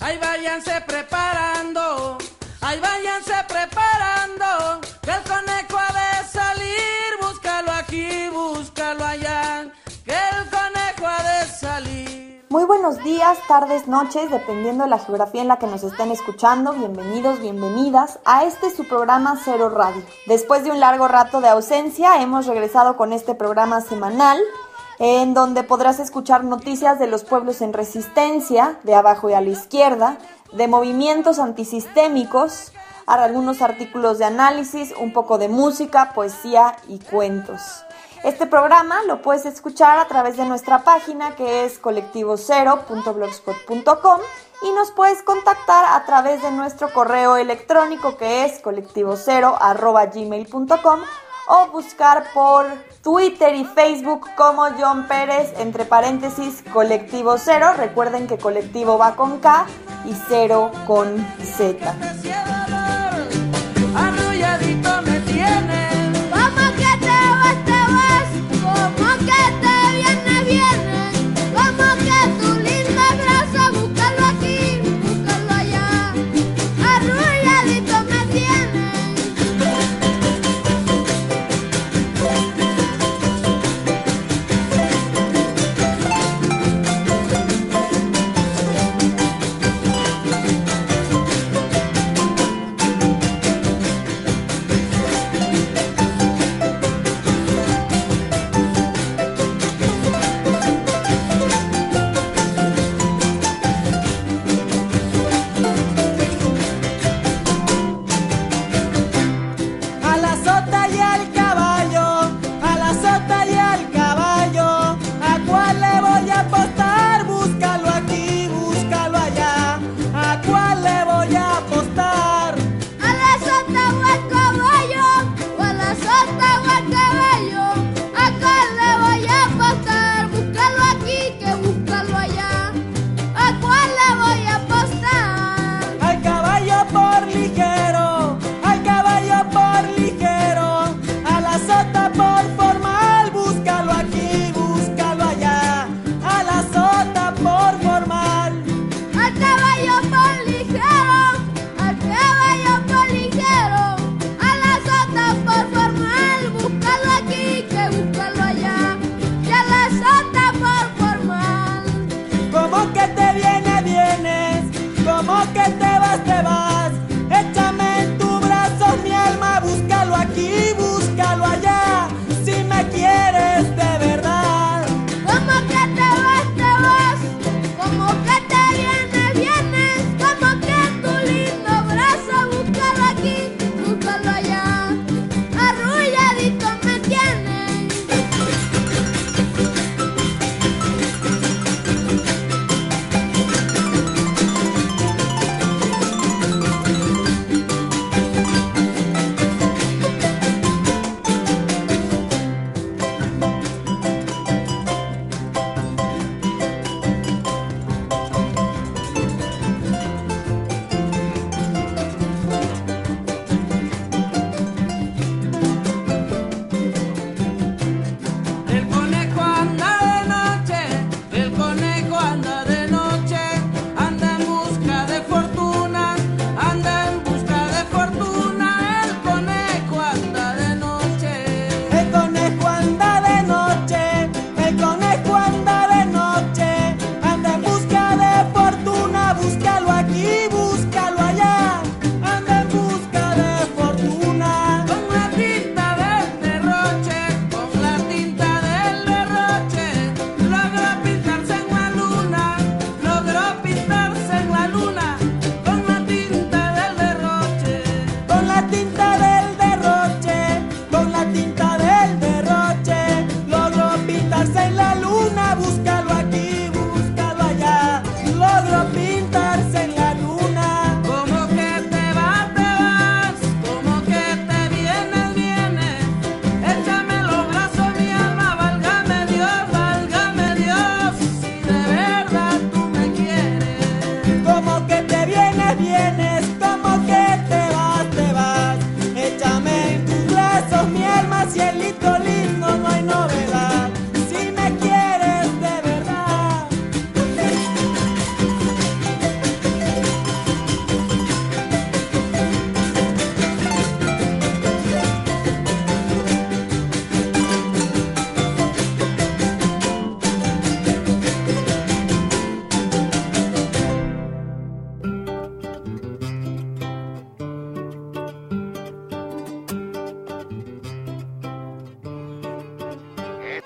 Ahí váyanse preparando, que el conejo ha de salir, búscalo aquí, búscalo allá, que el conejo ha de salir. Muy buenos días, tardes, noches, dependiendo de la geografía en la que nos estén escuchando. Bienvenidos, bienvenidas a su programa Cero Radio. Después de un largo rato de ausencia, hemos regresado con este programa semanal, en donde podrás escuchar noticias de los pueblos en resistencia, de abajo y a la izquierda, de movimientos antisistémicos, algunos artículos de análisis, un poco de música, poesía y cuentos. Este programa lo puedes escuchar a través de nuestra página, que es colectivocero.blogspot.com, y nos puedes contactar a través de nuestro correo electrónico, que es colectivocero@gmail.com, o buscar por Twitter y Facebook como John Pérez, entre paréntesis, Colectivo Cero. Recuerden que colectivo va con K y cero con Z. Arrulladito me tienes. Como que te vas, como que te vienes. Como que tu linda brazo, búscalo aquí, búscalo allá. Arrulladito me tienes.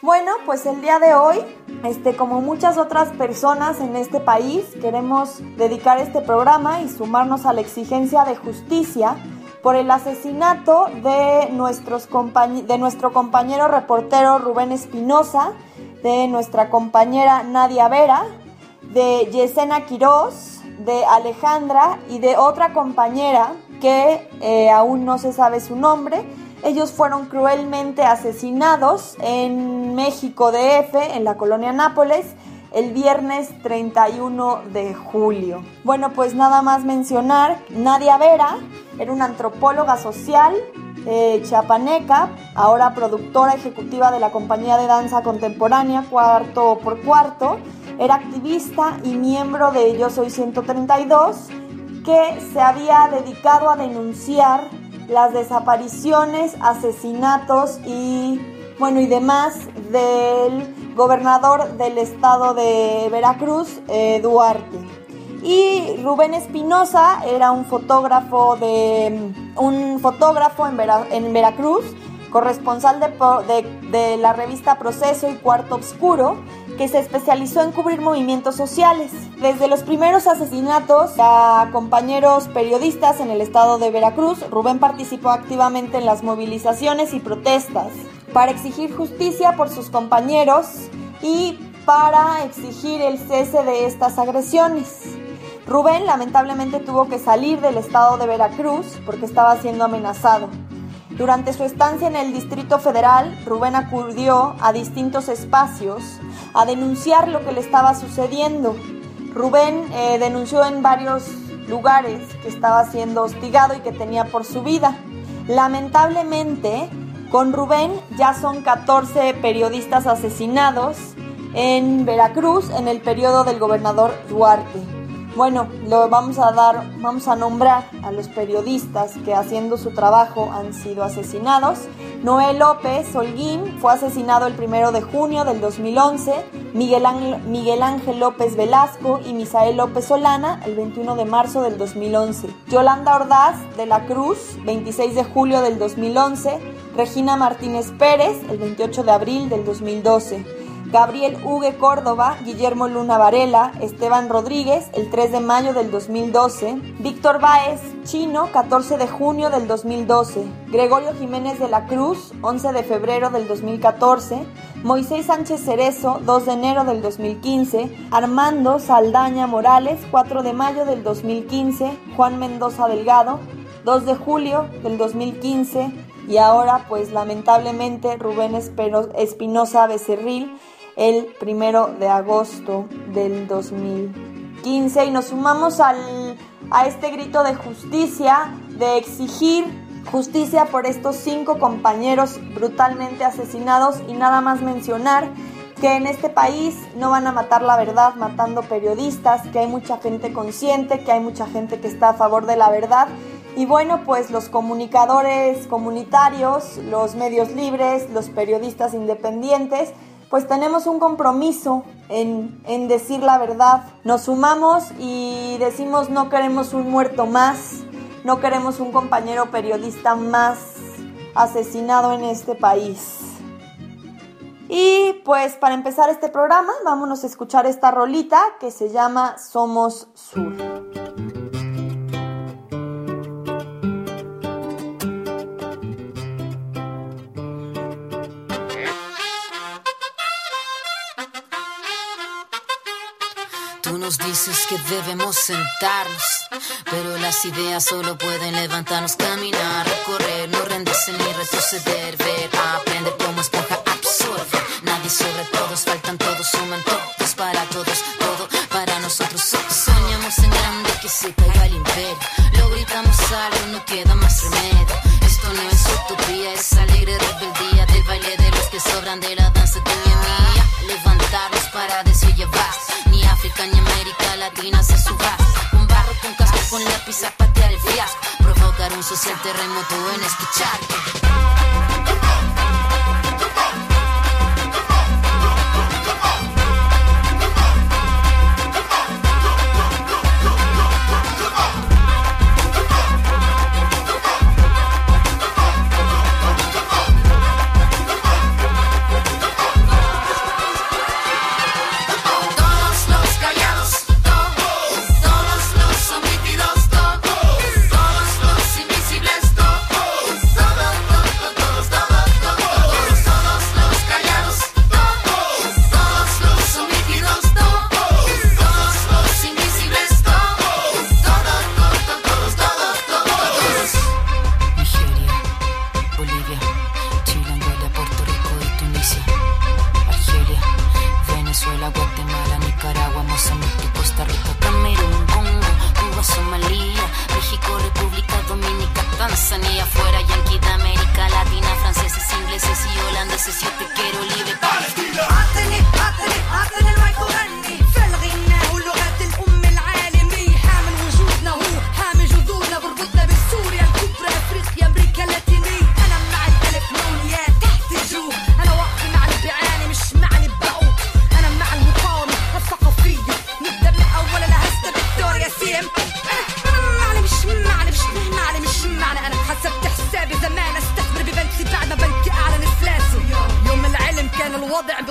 Bueno, pues el día de hoy, como muchas otras personas en este país, queremos dedicar este programa y sumarnos a la exigencia de justicia por el asesinato de nuestro compañero reportero Rubén Espinosa, de nuestra compañera Nadia Vera, de Yesenia Quiroz, de Alejandra y de otra compañera que aún no se sabe su nombre. Ellos fueron cruelmente asesinados en México DF, en la colonia Nápoles, el viernes 31 de julio. Bueno, pues nada más mencionar, Nadia Vera era una antropóloga social chiapaneca, ahora productora ejecutiva de la compañía de danza contemporánea Cuarto por Cuarto. Era activista y miembro de Yo Soy 132, que se había dedicado a denunciar las desapariciones, asesinatos y demás del gobernador del estado de Veracruz, Duarte. Y Rubén Espinosa era un fotógrafo en Veracruz, corresponsal de la revista Proceso y Cuarto Obscuro, que se especializó en cubrir movimientos sociales. Desde los primeros asesinatos a compañeros periodistas en el estado de Veracruz, Rubén participó activamente en las movilizaciones y protestas para exigir justicia por sus compañeros y para exigir el cese de estas agresiones. Rubén lamentablemente tuvo que salir del estado de Veracruz porque estaba siendo amenazado. Durante su estancia en el Distrito Federal, Rubén acudió a distintos espacios a denunciar lo que le estaba sucediendo. Rubén denunció en varios lugares que estaba siendo hostigado y que tenía por su vida. Lamentablemente, con Rubén ya son 14 periodistas asesinados en Veracruz en el periodo del gobernador Duarte. Bueno, vamos a nombrar a los periodistas que haciendo su trabajo han sido asesinados. Noé López Holguín fue asesinado el 1 de junio del 2011, Miguel Ángel López Velasco y Misael López Solana el 21 de marzo del 2011, Yolanda Ordaz de la Cruz, 26 de julio del 2011, Regina Martínez Pérez el 28 de abril del 2012, Gabriel Hugue Córdoba, Guillermo Luna Varela, Esteban Rodríguez, el 3 de mayo del 2012, Víctor Báez Chino, 14 de junio del 2012, Gregorio Jiménez de la Cruz, 11 de febrero del 2014, Moisés Sánchez Cerezo, 2 de enero del 2015, Armando Saldaña Morales, 4 de mayo del 2015, Juan Mendoza Delgado, 2 de julio del 2015 y ahora pues lamentablemente Rubén Espinosa Becerril, el 1 de agosto del 2015, y nos sumamos a este grito de justicia, de exigir justicia por estos 5 compañeros brutalmente asesinados. Y nada más mencionar que en este país no van a matar la verdad matando periodistas, que hay mucha gente consciente, que hay mucha gente que está a favor de la verdad. Y bueno, pues los comunicadores comunitarios, los medios libres, los periodistas independientes, pues tenemos un compromiso en decir la verdad. Nos sumamos y decimos: no queremos un muerto más, no queremos un compañero periodista más asesinado en este país. Y pues para empezar este programa, vámonos a escuchar esta rolita que se llama Somos Sur. Tú nos dices que debemos sentarnos, pero las ideas solo pueden levantarnos, caminar, recorrer, no rendirse ni retroceder, ver, aprender como esponja, absorber. Nadie sobre todos, faltan todos, suman todos para todos, todo para nosotros. Soñamos en grande que se caiga el imperio, lo gritamos algo, no queda más remedio. Esto no es utopía, es alegre rebeldía del baile de los que sobran de la danza tuya y mía. Levantarnos para decir ya basta. Ni África ni América Latina se suba. Con barro, con casco, con lápiz a patear el fiasco. Provocar un social terremoto en este charco.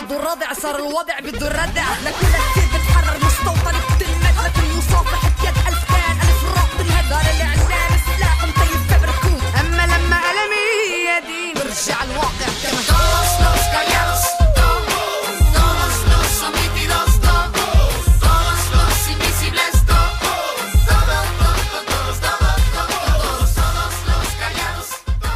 بده الرضع صار الوضع بده الردع لكل كتير بتحرر مستوطن بتلمد لكل يوصف بحكيت ألف كان ألف الرق بالهدار الإعلام سلاح مطيب كبركوت أما لما ألمي يدي برجع الواقع كما todos los callados todos los omitidos todos los invisibles todos los callados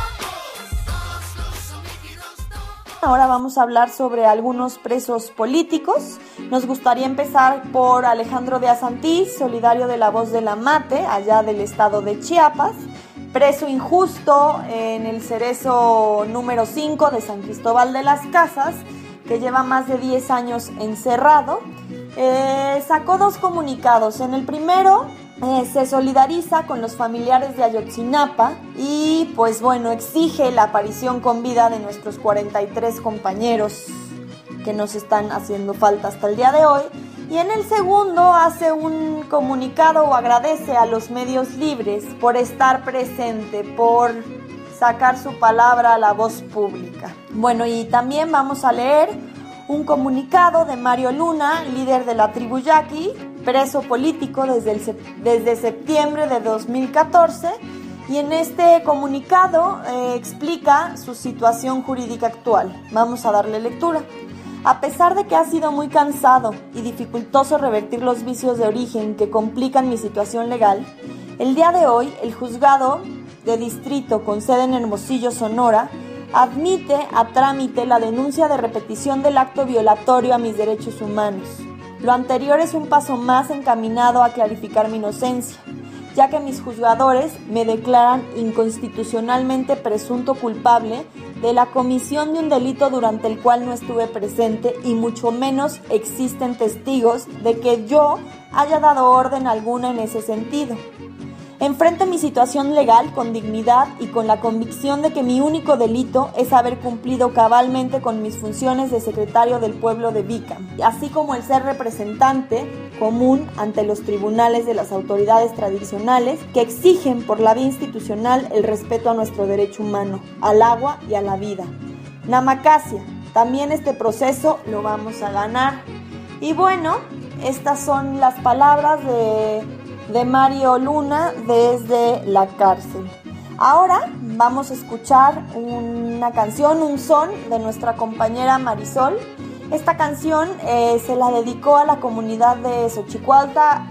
todos los omitidos. Ahora vamos a hablar sobre algunos presos políticos. Nos gustaría empezar por Alejandro de Azantís, solidario de la Voz de la Mate, allá del estado de Chiapas, preso injusto en el Cerezo número 5 de San Cristóbal de las Casas, que lleva más de 10 años encerrado. Sacó 2 comunicados. En el primero se solidariza con los familiares de Ayotzinapa y pues bueno, exige la aparición con vida de nuestros 43 compañeros que nos están haciendo falta hasta el día de hoy. Y en el segundo hace un comunicado o agradece a los medios libres por estar presente, por sacar su palabra a la voz pública. Bueno, y también vamos a leer un comunicado de Mario Luna, líder de la tribu Yaqui, preso político desde septiembre de 2014, y en este comunicado explica su situación jurídica actual. Vamos a darle lectura. A pesar de que ha sido muy cansado y dificultoso revertir los vicios de origen que complican mi situación legal, el día de hoy el juzgado de distrito con sede en Hermosillo, Sonora, admite a trámite la denuncia de repetición del acto violatorio a mis derechos humanos. Lo anterior es un paso más encaminado a clarificar mi inocencia, ya que mis juzgadores me declaran inconstitucionalmente presunto culpable de la comisión de un delito durante el cual no estuve presente y mucho menos existen testigos de que yo haya dado orden alguna en ese sentido. Enfrento mi situación legal con dignidad y con la convicción de que mi único delito es haber cumplido cabalmente con mis funciones de secretario del pueblo de Bicam, así como el ser representante común ante los tribunales de las autoridades tradicionales que exigen por la vía institucional el respeto a nuestro derecho humano, al agua y a la vida. Namacasia, también este proceso lo vamos a ganar. Y bueno, estas son las palabras de Mario Luna desde la cárcel. Ahora vamos a escuchar una canción, un son de nuestra compañera Marisol. Esta canción se la dedicó a la comunidad de Xochicuautla,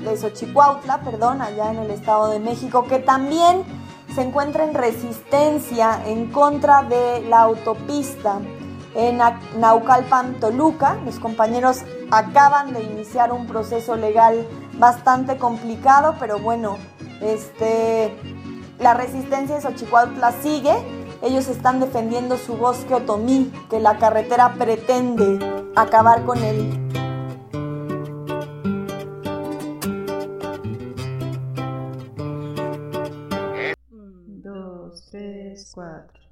allá en el Estado de México, que también se encuentra en resistencia en contra de la autopista en Naucalpan, Toluca. Los compañeros acaban de iniciar un proceso legal bastante complicado, pero bueno, la resistencia de Xochicuautla sigue. Ellos están defendiendo su bosque otomí, que la carretera pretende acabar con él. 1, 2, 3, 4.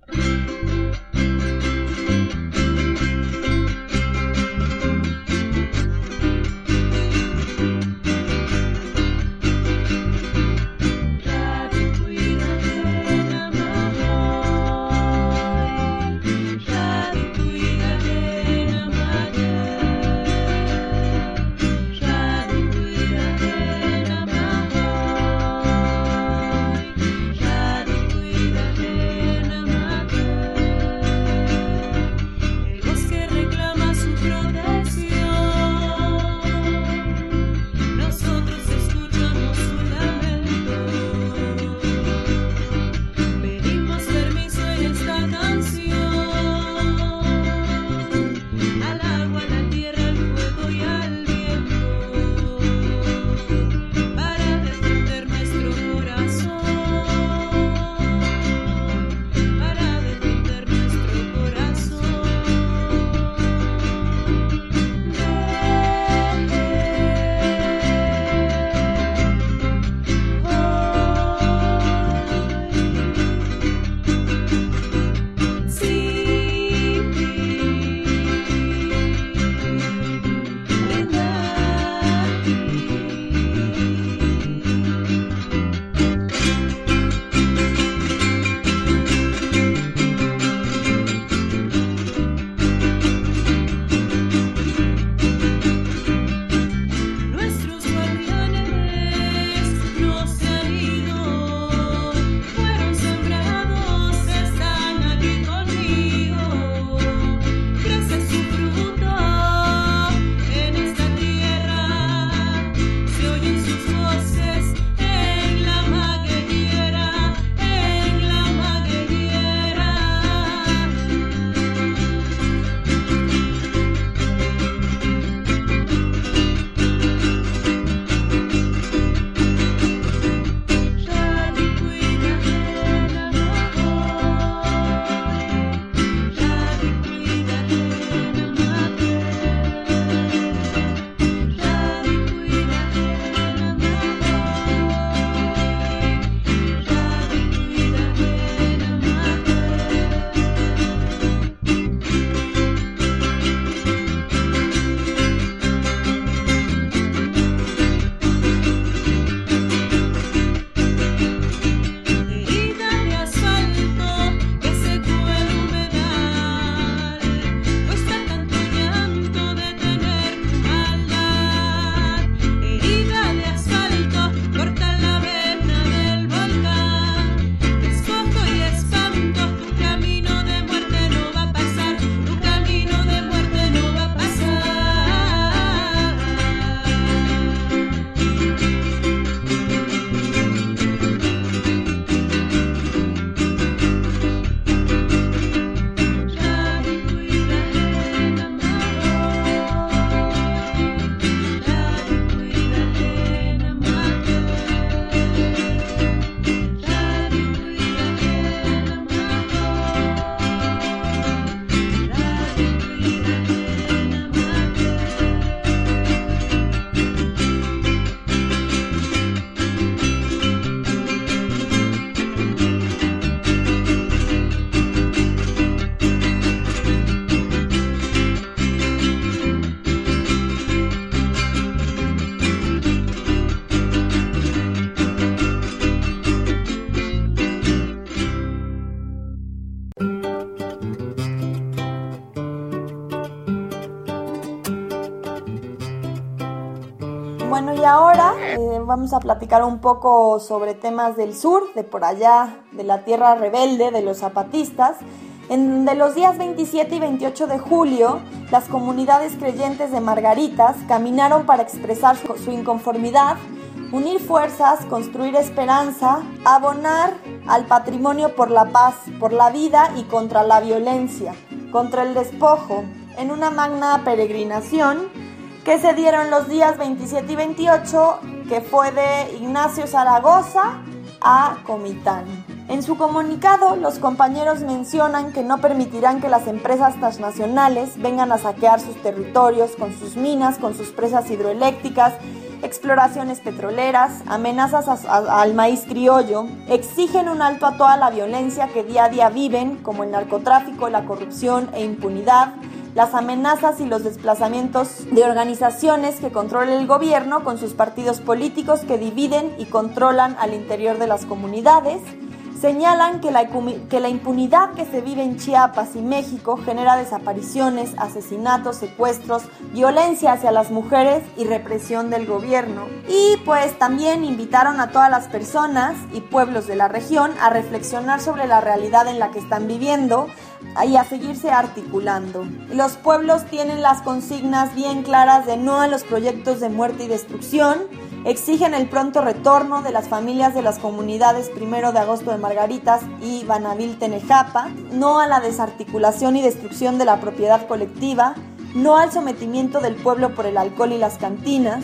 vamos a platicar un poco sobre temas del sur, de por allá, de la tierra rebelde, de los zapatistas. De los días 27 y 28 de julio, las comunidades creyentes de Margaritas caminaron para expresar su inconformidad, unir fuerzas, construir esperanza, abonar al patrimonio por la paz, por la vida y contra la violencia, contra el despojo, en una magna peregrinación que se dieron los días 27 y 28, que fue de Ignacio Zaragoza a Comitán. En su comunicado, los compañeros mencionan que no permitirán que las empresas transnacionales vengan a saquear sus territorios con sus minas, con sus presas hidroeléctricas, exploraciones petroleras, amenazas al maíz criollo. Exigen un alto a toda la violencia que día a día viven, como el narcotráfico, la corrupción e impunidad, las amenazas y los desplazamientos de organizaciones que controla el gobierno con sus partidos políticos que dividen y controlan al interior de las comunidades. Señalan que la impunidad que se vive en Chiapas y México genera desapariciones, asesinatos, secuestros, violencia hacia las mujeres y represión del gobierno. Y pues también invitaron a todas las personas y pueblos de la región a reflexionar sobre la realidad en la que están viviendo y a seguirse articulando. Los pueblos tienen las consignas bien claras de no a los proyectos de muerte y destrucción. Exigen el pronto retorno de las familias de las comunidades 1 de agosto de Margaritas y Banavil Tenejapa, no a la desarticulación y destrucción de la propiedad colectiva, no al sometimiento del pueblo por el alcohol y las cantinas.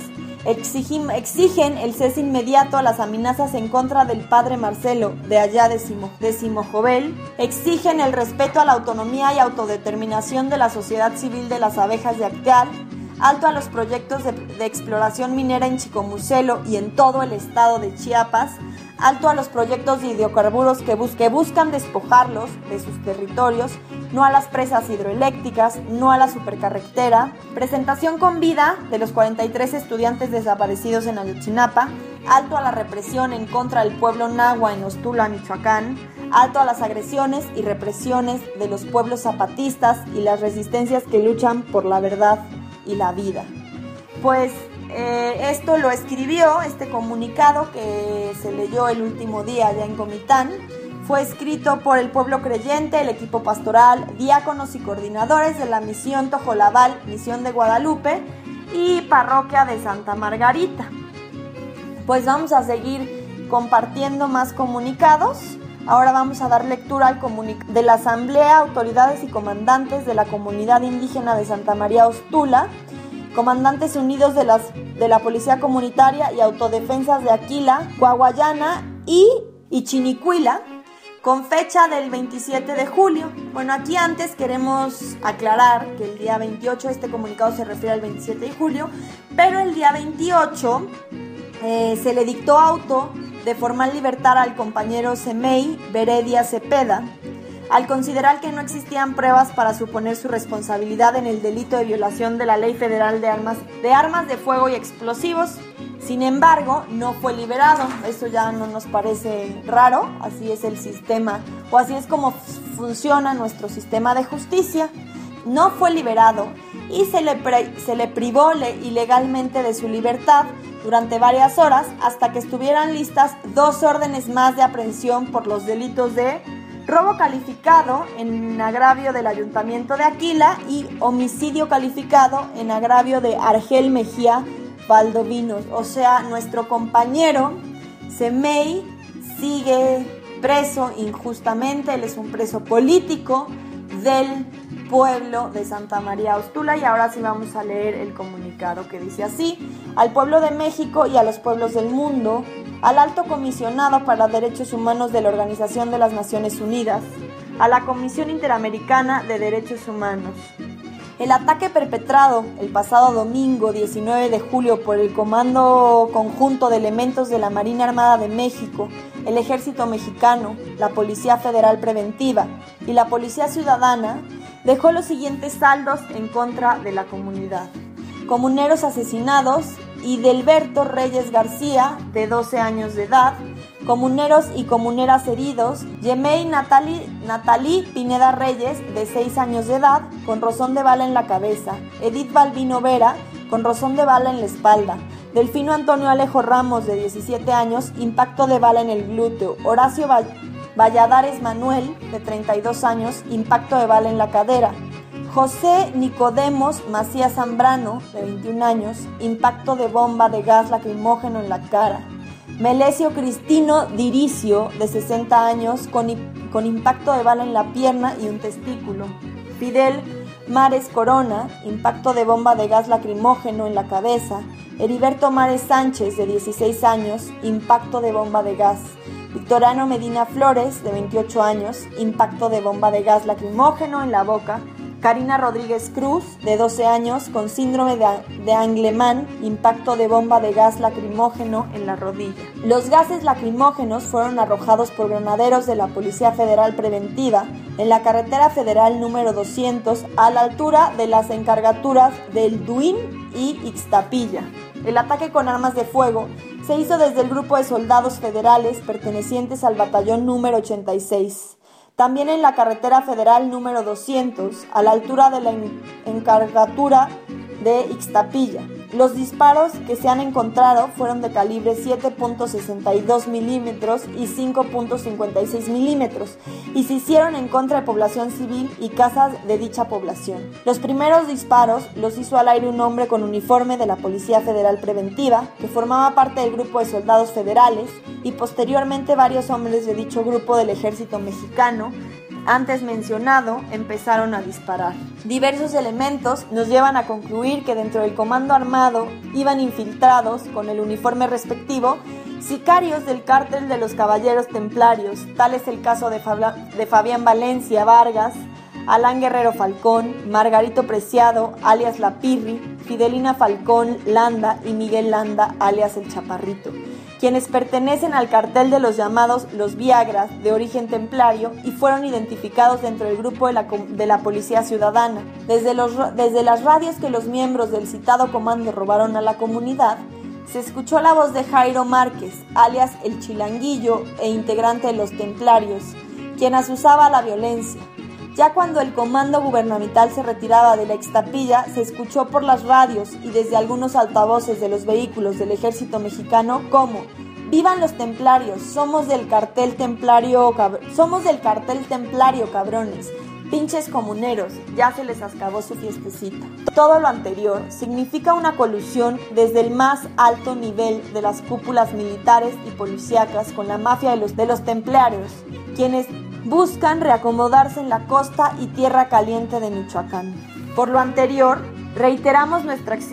Exigen el cese inmediato a las amenazas en contra del padre Marcelo de allá de Simojovel. Exigen el respeto a la autonomía y autodeterminación de la sociedad civil de las abejas de Acteal. Alto a los proyectos de exploración minera en Chicomucelo y en todo el estado de Chiapas. Alto a los proyectos de hidrocarburos que buscan despojarlos de sus territorios. No a las presas hidroeléctricas, no a la supercarretera. Presentación con vida de los 43 estudiantes desaparecidos en Ayotzinapa. Alto a la represión en contra del pueblo nahua en Ostula, Michoacán. Alto a las agresiones y represiones de los pueblos zapatistas y las resistencias que luchan por la verdad y la vida. Pues esto lo escribió, este comunicado que se leyó el último día allá en Comitán, fue escrito por el pueblo creyente, el equipo pastoral, diáconos y coordinadores de la misión Tojolabal, misión de Guadalupe y parroquia de Santa Margarita. Pues vamos a seguir compartiendo más comunicados. Ahora vamos a dar lectura al comunicado de la Asamblea, autoridades y comandantes de la comunidad indígena de Santa María Ostula, comandantes unidos de la Policía Comunitaria y Autodefensas de Aquila, Coahuayana y Chinicuila, con fecha del 27 de julio. Bueno, aquí antes queremos aclarar que el día 28, este comunicado se refiere al 27 de julio, pero el día 28 se le dictó auto de formal libertad al compañero Semei Beredia Cepeda, al considerar que no existían pruebas para suponer su responsabilidad en el delito de violación de la Ley Federal de Armas de Fuego y Explosivos. Sin embargo, no fue liberado. Eso ya no nos parece raro, así es el sistema, o así es como funciona nuestro sistema de justicia. No fue liberado y se le privó ilegalmente de su libertad durante varias horas hasta que estuvieran listas 2 órdenes más de aprehensión por los delitos de robo calificado en agravio del Ayuntamiento de Aquila y homicidio calificado en agravio de Argel Mejía Valdovinos. O sea, nuestro compañero Semei sigue preso injustamente, él es un preso político del pueblo de Santa María Ostula. Y ahora sí vamos a leer el comunicado que dice así: al pueblo de México y a los pueblos del mundo, al Alto Comisionado para Derechos Humanos de la Organización de las Naciones Unidas, a la Comisión Interamericana de Derechos Humanos. El ataque perpetrado el pasado domingo 19 de julio por el Comando Conjunto de Elementos de la Marina Armada de México, el Ejército Mexicano, la Policía Federal Preventiva y la Policía Ciudadana dejó los siguientes saldos en contra de la comunidad: comuneros asesinados, Idelberto Reyes García, de 12 años de edad, comuneros y comuneras heridos, Yemei Natalí Pineda Reyes, de 6 años de edad, con rozón de bala en la cabeza, Edith Balbino Vera, con rozón de bala en la espalda, Delfino Antonio Alejo Ramos, de 17 años, impacto de bala en el glúteo. Horacio Valladares Manuel, de 32 años, impacto de bala en la cadera. José Nicodemos Macías Zambrano, de 21 años, impacto de bomba de gas lacrimógeno en la cara. Melesio Cristino Diricio, de 60 años, con impacto de bala en la pierna y un testículo. Fidel Mares Corona, impacto de bomba de gas lacrimógeno en la cabeza. Heriberto Mares Sánchez, de 16 años, impacto de bomba de gas. Victoriano Medina Flores, de 28 años, impacto de bomba de gas lacrimógeno en la boca. Karina Rodríguez Cruz, de 12 años, con síndrome de Angelman, impacto de bomba de gas lacrimógeno en la rodilla. Los gases lacrimógenos fueron arrojados por granaderos de la Policía Federal Preventiva en la carretera federal número 200 a la altura de las encargaturas del Duin y Ixtapilla. El ataque con armas de fuego se hizo desde el grupo de soldados federales pertenecientes al batallón número 86. También en la carretera federal número 200, a la altura de la encargatura de Ixtapilla. Los disparos que se han encontrado fueron de calibre 7.62 milímetros y 5.56 milímetros y se hicieron en contra de población civil y casas de dicha población. Los primeros disparos los hizo al aire un hombre con uniforme de la Policía Federal Preventiva, que formaba parte del grupo de soldados federales, y posteriormente varios hombres de dicho grupo del ejército mexicano antes mencionado empezaron a disparar. Diversos elementos nos llevan a concluir que dentro del comando armado iban infiltrados con el uniforme respectivo sicarios del cártel de los Caballeros Templarios. Tal es el caso de Fabián Valencia Vargas, Alán Guerrero Falcón, Margarito Preciado, alias La Pirri, Fidelina Falcón Landa y Miguel Landa, alias El Chaparrito, quienes pertenecen al cartel de los llamados Los Viagras, de origen templario, y fueron identificados dentro del grupo de la Policía Ciudadana. Desde las radios que los miembros del citado comando robaron a la comunidad, se escuchó la voz de Jairo Márquez, alias El Chilanguillo e integrante de los Templarios, quien azuzaba la violencia. Ya cuando el comando gubernamental se retiraba de la Ixtapilla, se escuchó por las radios y desde algunos altavoces de los vehículos del ejército mexicano como: ¡Vivan los templarios! ¡Somos del cartel templario, cabrones! ¡Pinches comuneros! Ya se les acabó su fiestecita. Todo lo anterior significa una colusión desde el más alto nivel de las cúpulas militares y policíacas con la mafia de los templarios, quienes buscan reacomodarse en la costa y tierra caliente de Michoacán. Por lo anterior, reiteramos nuestras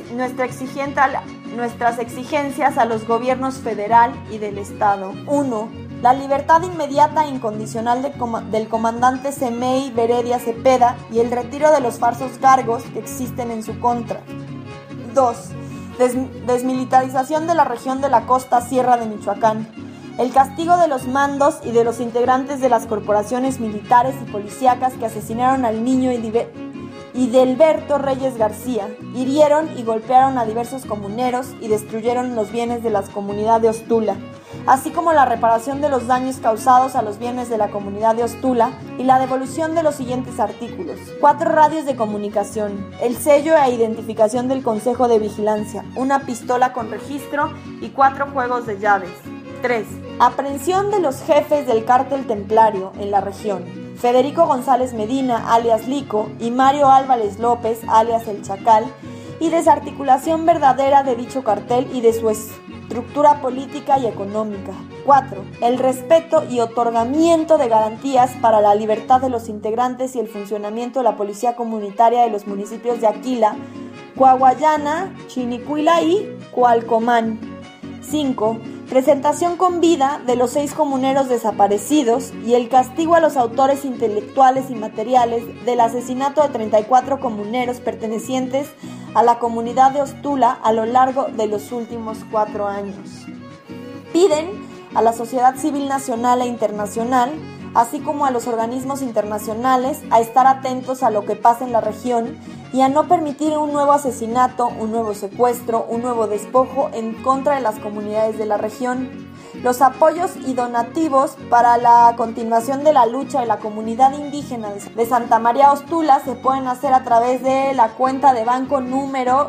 exigencias a los gobiernos federal y del Estado. 1. La libertad inmediata e incondicional del comandante Semei Beredia Cepeda y el retiro de los falsos cargos que existen en su contra. 2. Desmilitarización de la región de la costa sierra de Michoacán. El castigo de los mandos y de los integrantes de las corporaciones militares y policíacas que asesinaron al niño Idelberto Reyes García, hirieron y golpearon a diversos comuneros y destruyeron los bienes de la comunidad de Ostula, así como la reparación de los daños causados a los bienes de la comunidad de Ostula y la devolución de los siguientes artículos: 4 radios de comunicación, el sello e identificación del Consejo de Vigilancia, una pistola con registro y 4 juegos de llaves. 3. Aprehensión de los jefes del cártel templario en la región: Federico González Medina, alias Lico, y Mario Álvarez López, alias El Chacal, y desarticulación verdadera de dicho cartel y de su estructura política y económica. 4. El respeto y otorgamiento de garantías para la libertad de los integrantes y el funcionamiento de la policía comunitaria de los municipios de Aquila, Coahuayana, Chinicuila y Cualcomán. 5. Presentación con vida de los 6 comuneros desaparecidos y el castigo a los autores intelectuales y materiales del asesinato de 34 comuneros pertenecientes a la comunidad de Ostula a lo largo de los últimos 4 años. Piden a la sociedad civil nacional e internacional, así como a los organismos internacionales, a estar atentos a lo que pasa en la región y a no permitir un nuevo asesinato, un nuevo secuestro, un nuevo despojo en contra de las comunidades de la región. Los apoyos y donativos para la continuación de la lucha de la comunidad indígena de Santa María Ostula se pueden hacer a través de la cuenta de banco número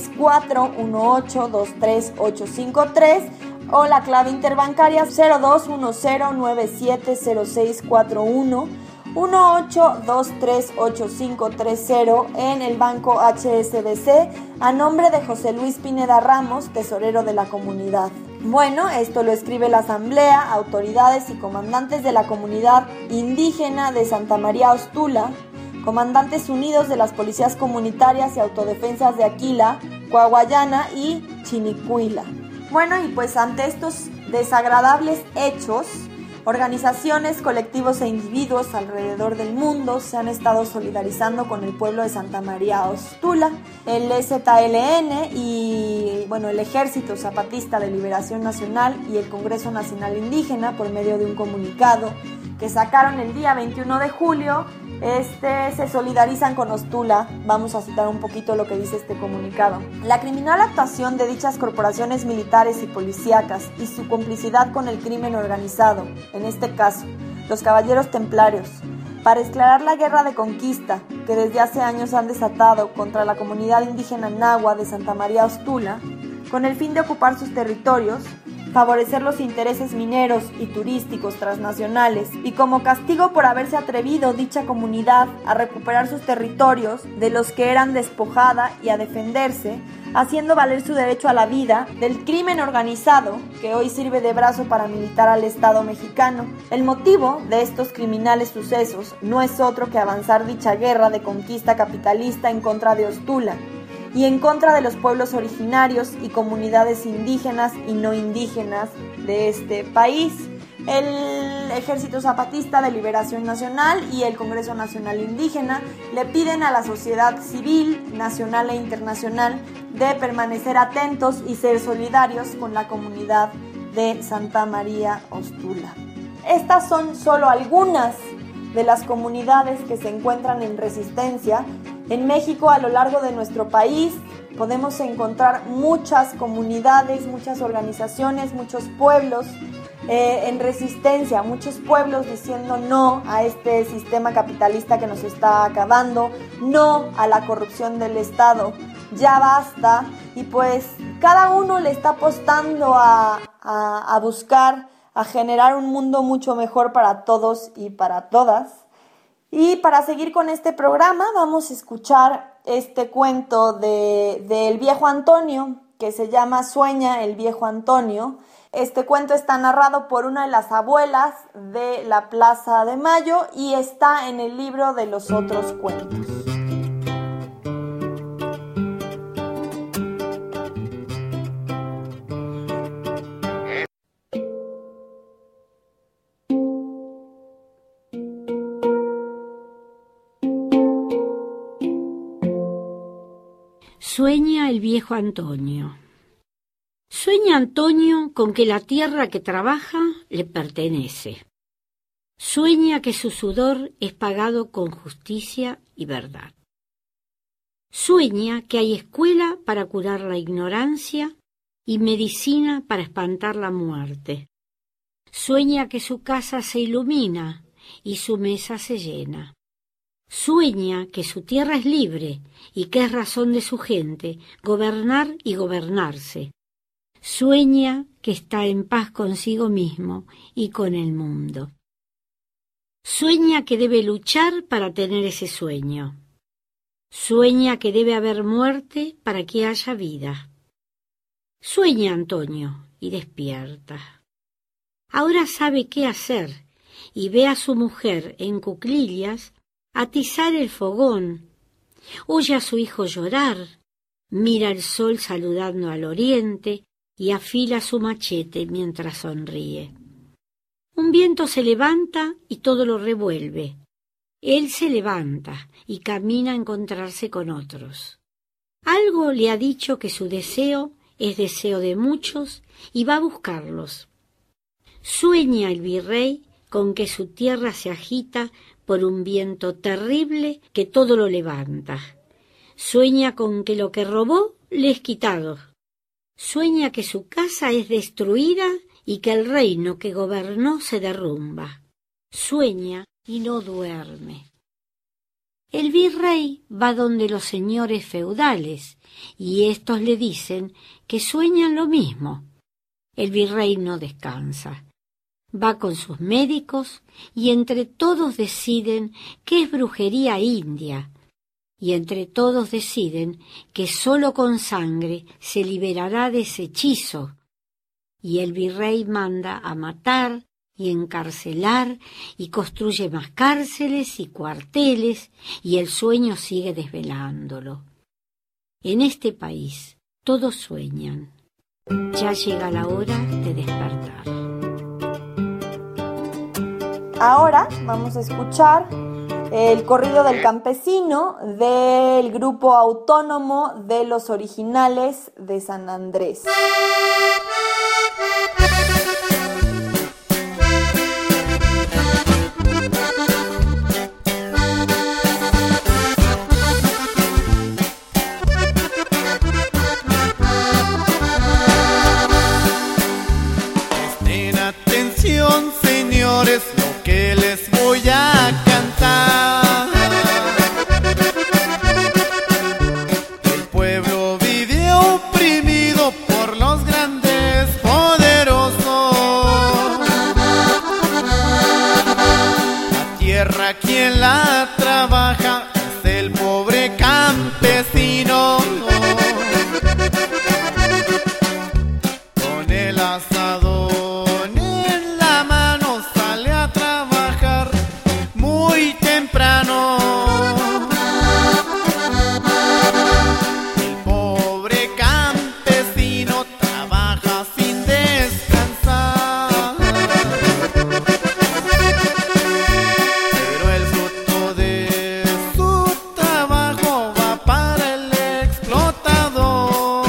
641823853 o la clave interbancaria 0210970641 18238530 en el banco HSBC a nombre de José Luis Pineda Ramos, tesorero de la comunidad. Bueno, esto lo escribe la Asamblea, autoridades y comandantes de la comunidad indígena de Santa María Ostula, comandantes unidos de las policías comunitarias y autodefensas de Aquila, Coahuayana y Chinicuila. Bueno, y pues ante estos desagradables hechos, organizaciones, colectivos e individuos alrededor del mundo se han estado solidarizando con el pueblo de Santa María Ostula. El EZLN y el Ejército Zapatista de Liberación Nacional y el Congreso Nacional Indígena, por medio de un comunicado que sacaron el día 21 de julio, se solidarizan con Ostula. Vamos a citar un poquito lo que dice este comunicado. La criminal actuación de dichas corporaciones militares y policíacas y su complicidad con el crimen organizado, en este caso, los caballeros templarios, para esclarar la guerra de conquista que desde hace años han desatado contra la comunidad indígena náhua de Santa María Ostula, con el fin de ocupar sus territorios, favorecer los intereses mineros y turísticos transnacionales y como castigo por haberse atrevido dicha comunidad a recuperar sus territorios de los que eran despojada y a defenderse, haciendo valer su derecho a la vida del crimen organizado que hoy sirve de brazo paramilitar al Estado mexicano. El motivo de estos criminales sucesos no es otro que avanzar dicha guerra de conquista capitalista en contra de Ostula y en contra de los pueblos originarios y comunidades indígenas y no indígenas de este país. El Ejército Zapatista de Liberación Nacional y el Congreso Nacional Indígena le piden a la sociedad civil, nacional e internacional, de permanecer atentos y ser solidarios con la comunidad de Santa María Ostula. Estas son solo algunas de las comunidades que se encuentran en resistencia. En México, a lo largo de nuestro país, podemos encontrar muchas comunidades, muchas organizaciones, muchos pueblos en resistencia, muchos pueblos diciendo no a este sistema capitalista que nos está acabando, no a la corrupción del Estado, ya basta. Y pues cada uno le está apostando a buscar, a generar un mundo mucho mejor para todos y para todas. Y para seguir con este programa vamos a escuchar este cuento del viejo Antonio, que se llama Sueña el viejo Antonio. Este cuento está narrado por una de las abuelas de la Plaza de Mayo y está en el libro de los otros cuentos. Sueña el viejo Antonio. Sueña Antonio con que la tierra que trabaja le pertenece. Sueña que su sudor es pagado con justicia y verdad. Sueña que hay escuela para curar la ignorancia y medicina para espantar la muerte. Sueña que su casa se ilumina y su mesa se llena. Sueña que su tierra es libre y que es razón de su gente gobernar y gobernarse. Sueña que está en paz consigo mismo y con el mundo. Sueña que debe luchar para tener ese sueño. Sueña que debe haber muerte para que haya vida. Sueña Antonio y despierta. Ahora sabe qué hacer y ve a su mujer en cuclillas atizar el fogón, oye a su hijo llorar, mira el sol saludando al oriente y afila su machete mientras sonríe. Un viento se levanta y todo lo revuelve. Él se levanta y camina a encontrarse con otros. Algo le ha dicho que su deseo es deseo de muchos y va a buscarlos. Sueña el virrey con que su tierra se agita por un viento terrible que todo lo levanta. Sueña con que lo que robó le es quitado. Sueña que su casa es destruida y que el reino que gobernó se derrumba. Sueña y no duerme. El virrey va donde los señores feudales y éstos le dicen que sueñan lo mismo. El virrey no descansa. Va con sus médicos y entre todos deciden que es brujería india. Y entre todos deciden que sólo con sangre se liberará de ese hechizo. Y el virrey manda a matar y encarcelar y construye más cárceles y cuarteles y el sueño sigue desvelándolo. En este país todos sueñan. Ya llega la hora de despertar. Ahora vamos a escuchar el corrido del campesino del grupo autónomo de los originales de San Andrés. Presten atención, señores, lo que les voy a cantar. El pueblo vive oprimido por los grandes poderosos. La tierra quien la trabaja es el pobre campesino. Con el asadón en la mano sale a trabajar muy temprano. El pobre campesino trabaja sin descansar, pero el fruto de su trabajo va para el explotador.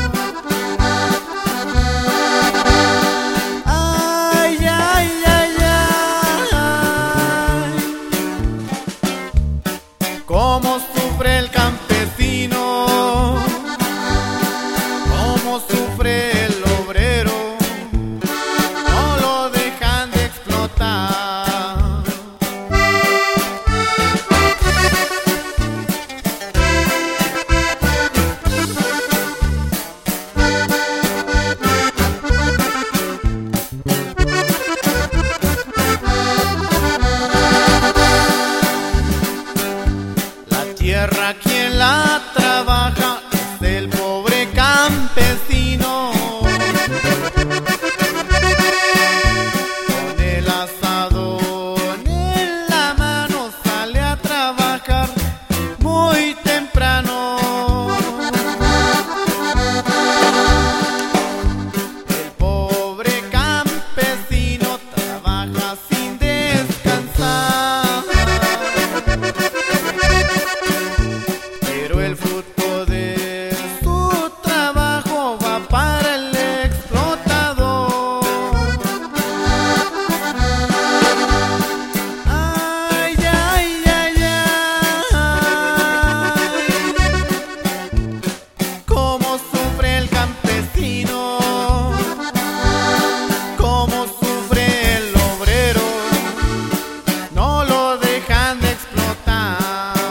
Ay, ay, ay, ay, cómo sufre el campesino, cómo sufre el obrero, no lo dejan de explotar. La tierra quien la trabaja es el pobre campesino. Con el asadón en la mano sale a trabajar muy temprano. El pobre campesino trabaja sin descansar, pero el fruto de su trabajo va para el explotador. Ay, ay, ay, ay, cómo sufre el campesino, cómo sufre el obrero, no lo dejan de explotar.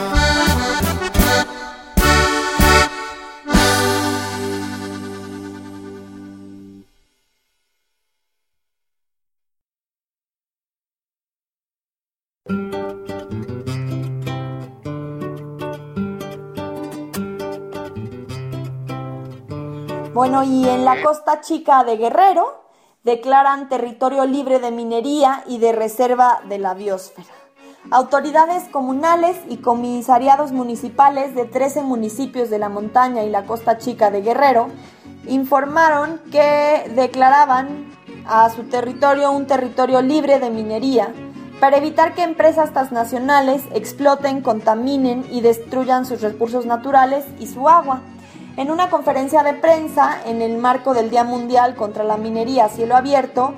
Bueno, y en la Costa Chica de Guerrero declaran territorio libre de minería y de reserva de la biosfera. Autoridades comunales y comisariados municipales de 13 municipios de la montaña y la Costa Chica de Guerrero informaron que declaraban a su territorio un territorio libre de minería para evitar que empresas transnacionales exploten, contaminen y destruyan sus recursos naturales y su agua. En una conferencia de prensa en el marco del Día Mundial contra la Minería a Cielo Abierto,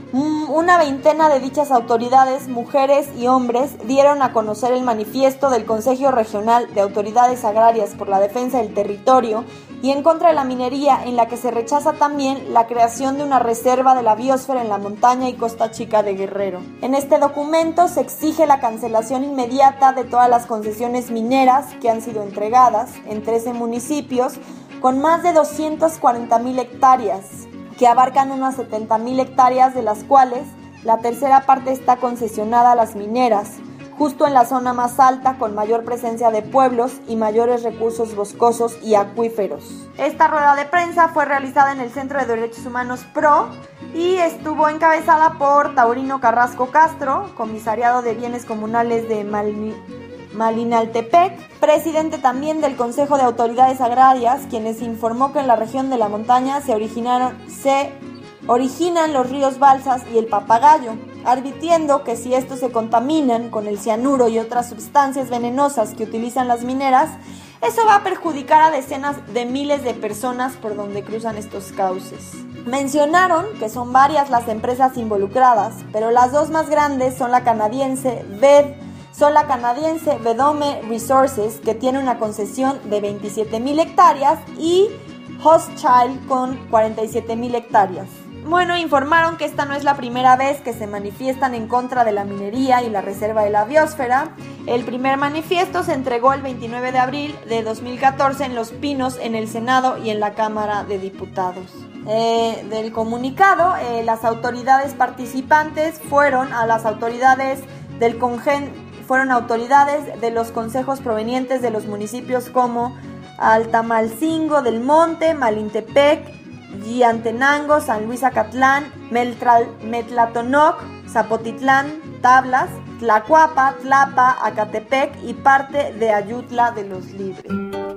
Una veintena de dichas autoridades, mujeres y hombres, dieron a conocer el manifiesto del Consejo Regional de Autoridades Agrarias por la Defensa del Territorio y en contra de la minería, en la que se rechaza también la creación de una reserva de la biosfera en la montaña y Costa Chica de Guerrero. En este documento se exige la cancelación inmediata de todas las concesiones mineras que han sido entregadas en 13 municipios con más de 240,000 hectáreas, que abarcan unas 70,000 hectáreas, de las cuales la tercera parte está concesionada a las mineras, justo en la zona más alta, con mayor presencia de pueblos y mayores recursos boscosos y acuíferos. Esta rueda de prensa fue realizada en el Centro de Derechos Humanos PRO y estuvo encabezada por Taurino Carrasco Castro, comisariado de Bienes Comunales de Malinaltepec, presidente también del Consejo de Autoridades Agrarias, quienes informó que en la región de la montaña se originan los ríos Balsas y el Papagayo, advirtiendo que si estos se contaminan con el cianuro y otras sustancias venenosas que utilizan las mineras, eso va a perjudicar a decenas de miles de personas por donde cruzan estos cauces. Mencionaron que son varias las empresas involucradas, pero las dos más grandes son la canadiense Vedome Resources, que tiene una concesión de 27,000 hectáreas, y Hochschild con 47,000 hectáreas. Bueno, informaron que esta no es la primera vez que se manifiestan en contra de la minería y la reserva de la biosfera. El primer manifiesto se entregó el 29 de abril de 2014 en Los Pinos, en el Senado y en la Cámara de Diputados. Del comunicado, las autoridades participantes fueron autoridades de los consejos provenientes de los municipios como Altamalcingo del Monte, Malintepec, Guiantenango, San Luis Acatlán, Metlatonoc, Zapotitlán, Tablas, Tlacuapa, Tlapa, Acatepec y parte de Ayutla de los Libres.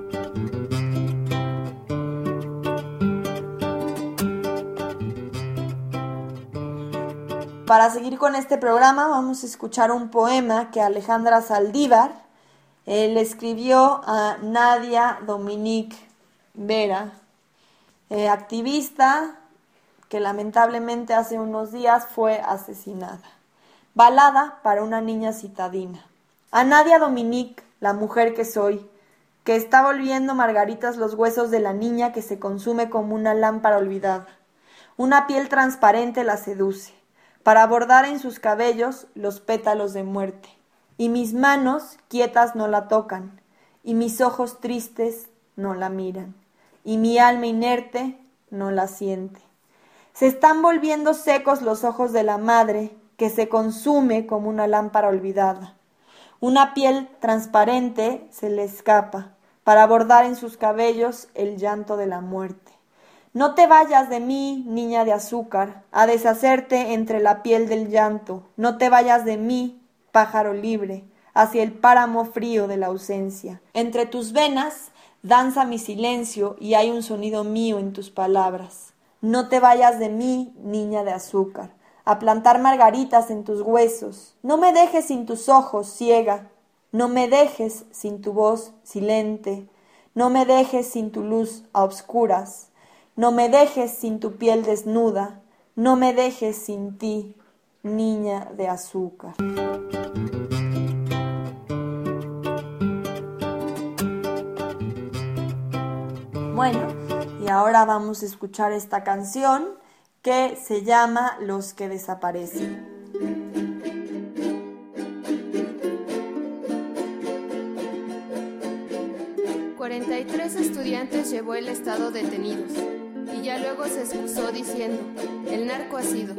Para seguir con este programa vamos a escuchar un poema que Alejandra Saldívar le escribió a Nadia Dominique Vera, activista que lamentablemente hace unos días fue asesinada. Balada para una niña citadina. A Nadia Dominique, la mujer que soy, que está volviendo margaritas los huesos de la niña que se consume como una lámpara olvidada. Una piel transparente la seduce, para bordar en sus cabellos los pétalos de muerte. Y mis manos quietas no la tocan, y mis ojos tristes no la miran, y mi alma inerte no la siente. Se están volviendo secos los ojos de la madre, que se consume como una lámpara olvidada. Una piel transparente se le escapa, para bordar en sus cabellos el llanto de la muerte. No te vayas de mí, niña de azúcar, a deshacerte entre la piel del llanto. No te vayas de mí, pájaro libre, hacia el páramo frío de la ausencia. Entre tus venas danza mi silencio y hay un sonido mío en tus palabras. No te vayas de mí, niña de azúcar, a plantar margaritas en tus huesos. No me dejes sin tus ojos, ciega. No me dejes sin tu voz silente. No me dejes sin tu luz a obscuras. No me dejes sin tu piel desnuda, no me dejes sin ti, niña de azúcar. Bueno, y ahora vamos a escuchar esta canción que se llama Los que desaparecen. 43 estudiantes llevó el Estado detenidos. Y ya luego se excusó diciendo, el narco ha sido.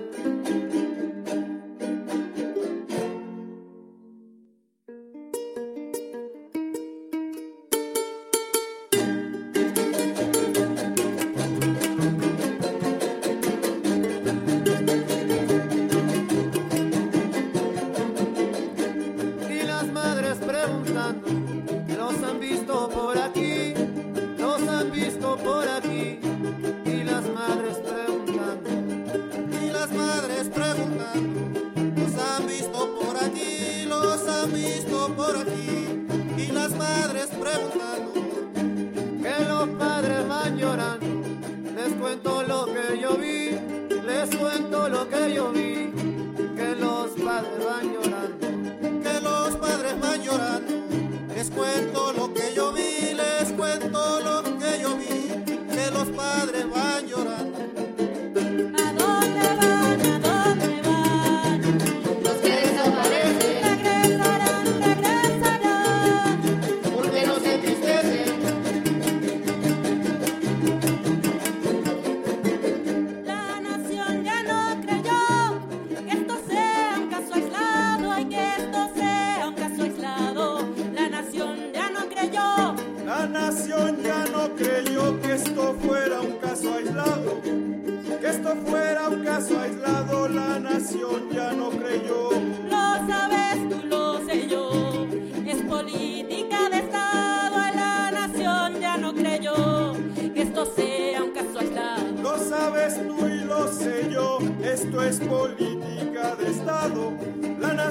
Y las madres preguntando, los han visto por aquí, los han visto por aquí. Por aquí, y las madres preguntando, que los padres van llorando. Les cuento lo que yo vi, les cuento lo que yo vi.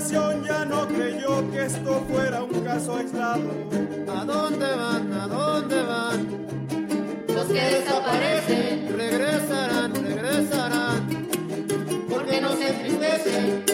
población ya no creyó que esto fuera un caso aislado. ¿A dónde van? ¿A dónde van? Los que desaparecen Regresarán, regresarán, porque no se entristecen.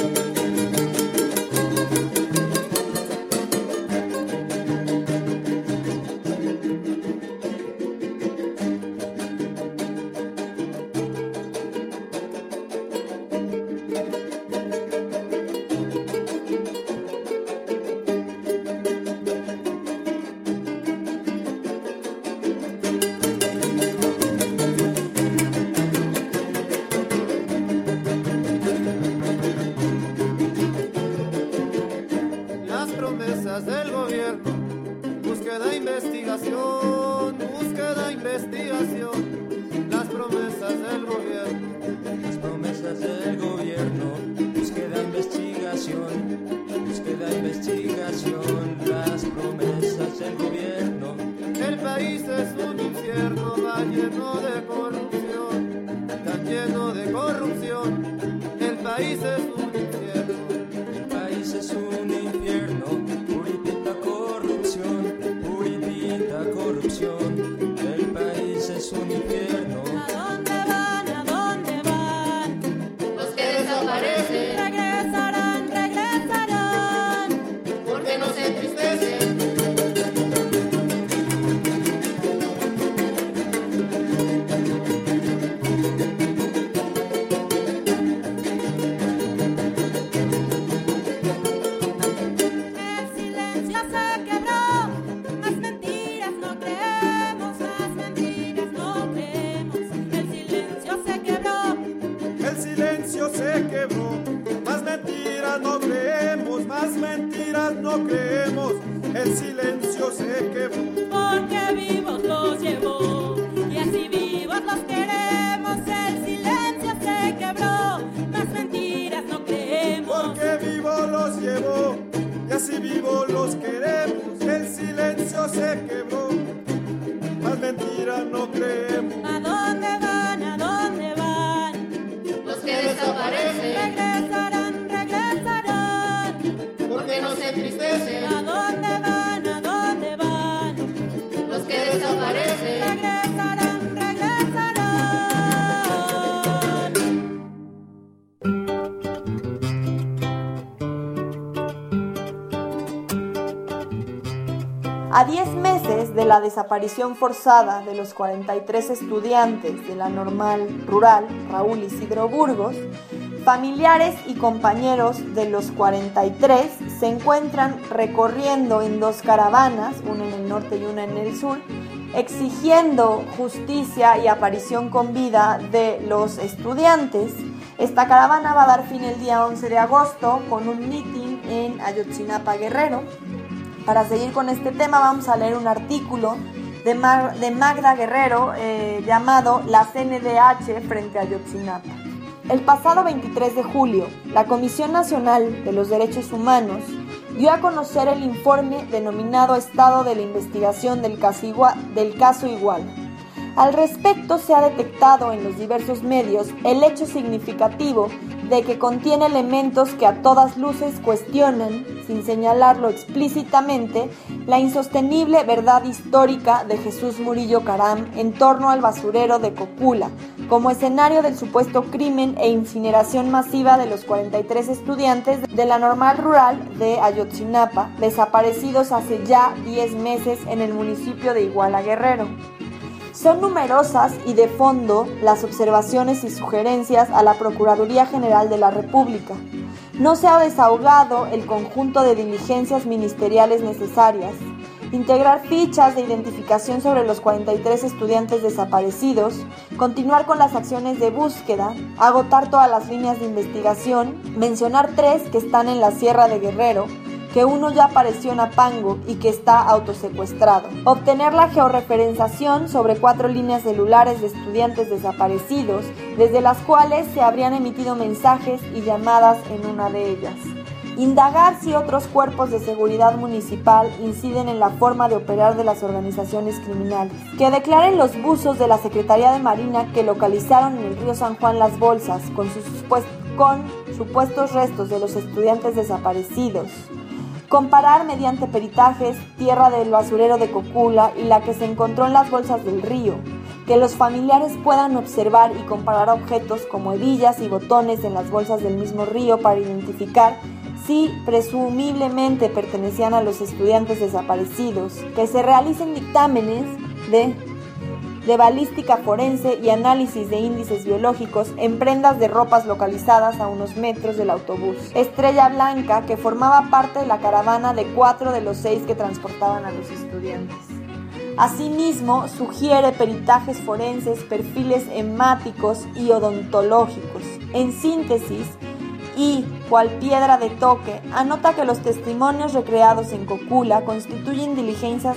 las promesas del gobierno. Búsqueda, investigación, búsqueda, investigación. Las promesas del gobierno. Las promesas del gobierno. Búsqueda, investigación, búsqueda, investigación. Las promesas del gobierno. El país es un infierno, va lleno de corrupción, tan lleno de corrupción. El país es un infierno. El país es un infierno, puripita corrupción, puripita corrupción. El país es un infierno. ¿A dónde van? ¿A dónde van? Los que desaparecen regresarán, regresarán, porque no se entristecen. No creemos, el silencio se quebró. Porque vivos los llevó y así vivos los queremos. El silencio se quebró, más mentiras no creemos. Porque vivos los llevó y así vivos los queremos. El silencio se quebró, más mentiras no creemos. ¿A dónde van? ¿A dónde van? Los que desaparecen regresarán, regresarán, porque no se entristecen. ¿A dónde van? ¿A dónde van? Los que desaparecen regresarán, regresarán. A 10 meses de la desaparición forzada de los 43 estudiantes de la Normal Rural Raúl Isidro Burgos, familiares y compañeros de los 43 se encuentran recorriendo en dos caravanas, una en el norte y una en el sur, exigiendo justicia y aparición con vida de los estudiantes. Esta caravana va a dar fin el día 11 de agosto con un mitin en Ayotzinapa, Guerrero. Para seguir con este tema vamos a leer un artículo de Magda Guerrero llamado La CNDH frente a Ayotzinapa. El pasado 23 de julio, la Comisión Nacional de los Derechos Humanos dio a conocer el informe denominado Estado de la Investigación del caso Iguala. Al respecto, se ha detectado en los diversos medios el hecho significativo de que contiene elementos que a todas luces cuestionan, sin señalarlo explícitamente, la insostenible verdad histórica de Jesús Murillo Caram en torno al basurero de Cocula, como escenario del supuesto crimen e incineración masiva de los 43 estudiantes de la Normal Rural de Ayotzinapa, desaparecidos hace ya 10 meses en el municipio de Iguala, Guerrero. Son numerosas y de fondo las observaciones y sugerencias a la Procuraduría General de la República. No se ha desahogado el conjunto de diligencias ministeriales necesarias, integrar fichas de identificación sobre los 43 estudiantes desaparecidos, continuar con las acciones de búsqueda, agotar todas las líneas de investigación, mencionar 3 que están en la Sierra de Guerrero, que uno ya apareció en Apango y que está autosecuestrado. Obtener la georreferenciación sobre 4 líneas celulares de estudiantes desaparecidos, desde las cuales se habrían emitido mensajes y llamadas en una de ellas. Indagar si otros cuerpos de seguridad municipal inciden en la forma de operar de las organizaciones criminales. Que declaren los buzos de la Secretaría de Marina que localizaron en el río San Juan las bolsas con supuestos restos de los estudiantes desaparecidos. Comparar mediante peritajes tierra del basurero de Cocula y la que se encontró en las bolsas del río. Que los familiares puedan observar y comparar objetos como hebillas y botones en las bolsas del mismo río para identificar si presumiblemente pertenecían a los estudiantes desaparecidos. Que se realicen dictámenes de balística forense y análisis de índices biológicos en prendas de ropas localizadas a unos metros del autobús Estrella Blanca, que formaba parte de la caravana de 4 de los 6 que transportaban a los estudiantes. Asimismo, sugiere peritajes forenses, perfiles hemáticos y odontológicos. En síntesis, y, cual piedra de toque, anota que los testimonios recreados en Cocula constituyen diligencias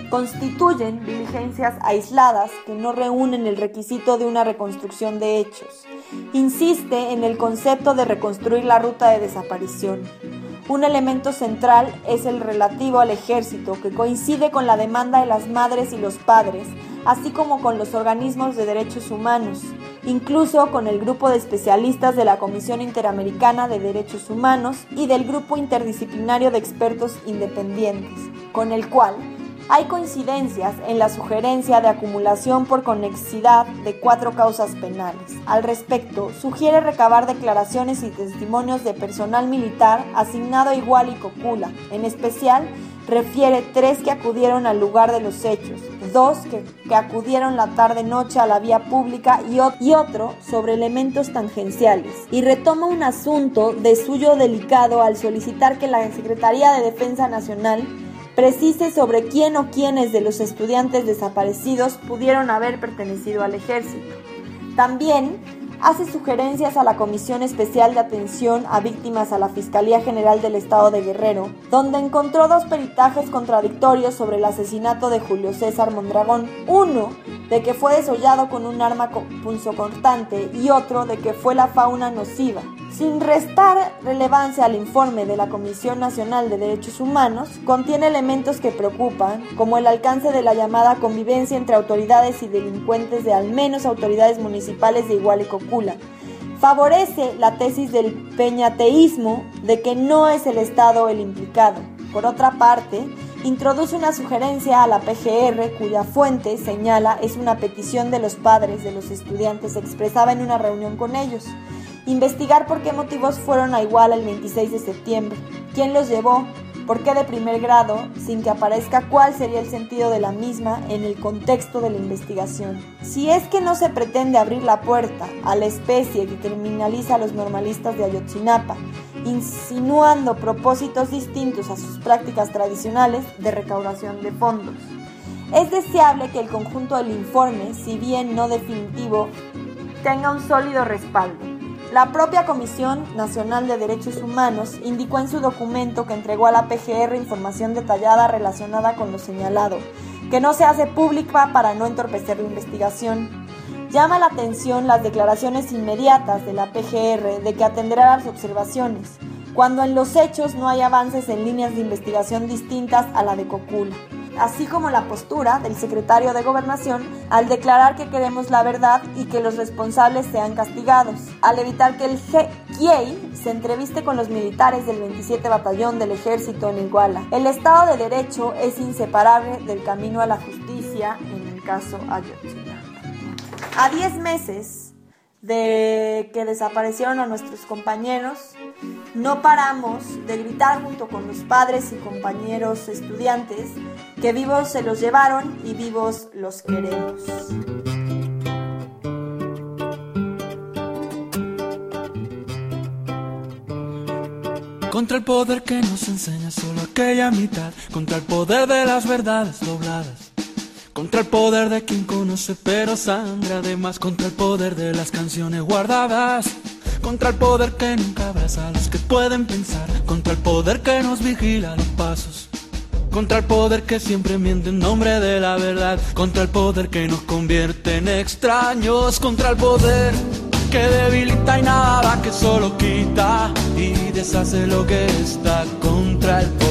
aisladas que no reúnen el requisito de una reconstrucción de hechos. Insiste en el concepto de reconstruir la ruta de desaparición. Un elemento central es el relativo al ejército, que coincide con la demanda de las madres y los padres, así como con los organismos de derechos humanos, incluso con el grupo de especialistas de la Comisión Interamericana de Derechos Humanos y del grupo interdisciplinario de expertos independientes, con el cual hay coincidencias en la sugerencia de acumulación por conexidad de 4 causas penales. Al respecto, sugiere recabar declaraciones y testimonios de personal militar asignado a Iguala y Cocula. En especial, refiere 3 que acudieron al lugar de los hechos, 2 que acudieron la tarde-noche a la vía pública y otro sobre elementos tangenciales. Y retoma un asunto de suyo delicado al solicitar que la Secretaría de Defensa Nacional precise sobre quién o quiénes de los estudiantes desaparecidos pudieron haber pertenecido al ejército. También hace sugerencias a la Comisión Especial de Atención a Víctimas a la Fiscalía General del Estado de Guerrero, donde encontró 2 peritajes contradictorios sobre el asesinato de Julio César Mondragón, uno de que fue desollado con un arma punzocortante y otro de que fue la fauna nociva. Sin restar relevancia al informe de la Comisión Nacional de Derechos Humanos, contiene elementos que preocupan, como el alcance de la llamada convivencia entre autoridades y delincuentes de al menos autoridades municipales de Iguala y Cocula. Favorece la tesis del peñateísmo de que no es el Estado el implicado. Por otra parte, introduce una sugerencia a la PGR cuya fuente, señala, es una petición de los padres de los estudiantes expresada en una reunión con ellos. Investigar por qué motivos fueron a Iguala el 26 de septiembre, quién los llevó, por qué de primer grado, sin que aparezca cuál sería el sentido de la misma en el contexto de la investigación. Si es que no se pretende abrir la puerta a la especie que criminaliza a los normalistas de Ayotzinapa, insinuando propósitos distintos a sus prácticas tradicionales de recaudación de fondos. Es deseable que el conjunto del informe, si bien no definitivo, tenga un sólido respaldo. La propia Comisión Nacional de Derechos Humanos indicó en su documento que entregó a la PGR información detallada relacionada con lo señalado, que no se hace pública para no entorpecer la investigación. Llama la atención las declaraciones inmediatas de la PGR de que atenderá las observaciones, cuando en los hechos no hay avances en líneas de investigación distintas a la de Cocula, así como la postura del secretario de Gobernación al declarar que queremos la verdad y que los responsables sean castigados, al evitar que el GIEI se entreviste con los militares del 27 Batallón del Ejército en Iguala. El Estado de Derecho es inseparable del camino a la justicia en el caso Ayotzinapa. A 10 meses de que desaparecieron a nuestros compañeros, no paramos de gritar junto con los padres y compañeros estudiantes que vivos se los llevaron y vivos los queremos. Contra el poder que nos enseña solo aquella mitad, contra el poder de las verdades dobladas, contra el poder de quien conoce pero sangra además, contra el poder de las canciones guardadas, contra el poder que nunca abraza a los que pueden pensar, contra el poder que nos vigila los pasos, contra el poder que siempre miente en nombre de la verdad, contra el poder que nos convierte en extraños, contra el poder que debilita y nada, que solo quita y deshace lo que está, contra el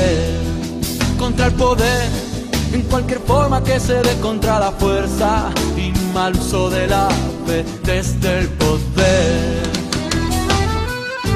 poder en cualquier forma que se dé, contra la fuerza y mal uso de la fe desde el poder.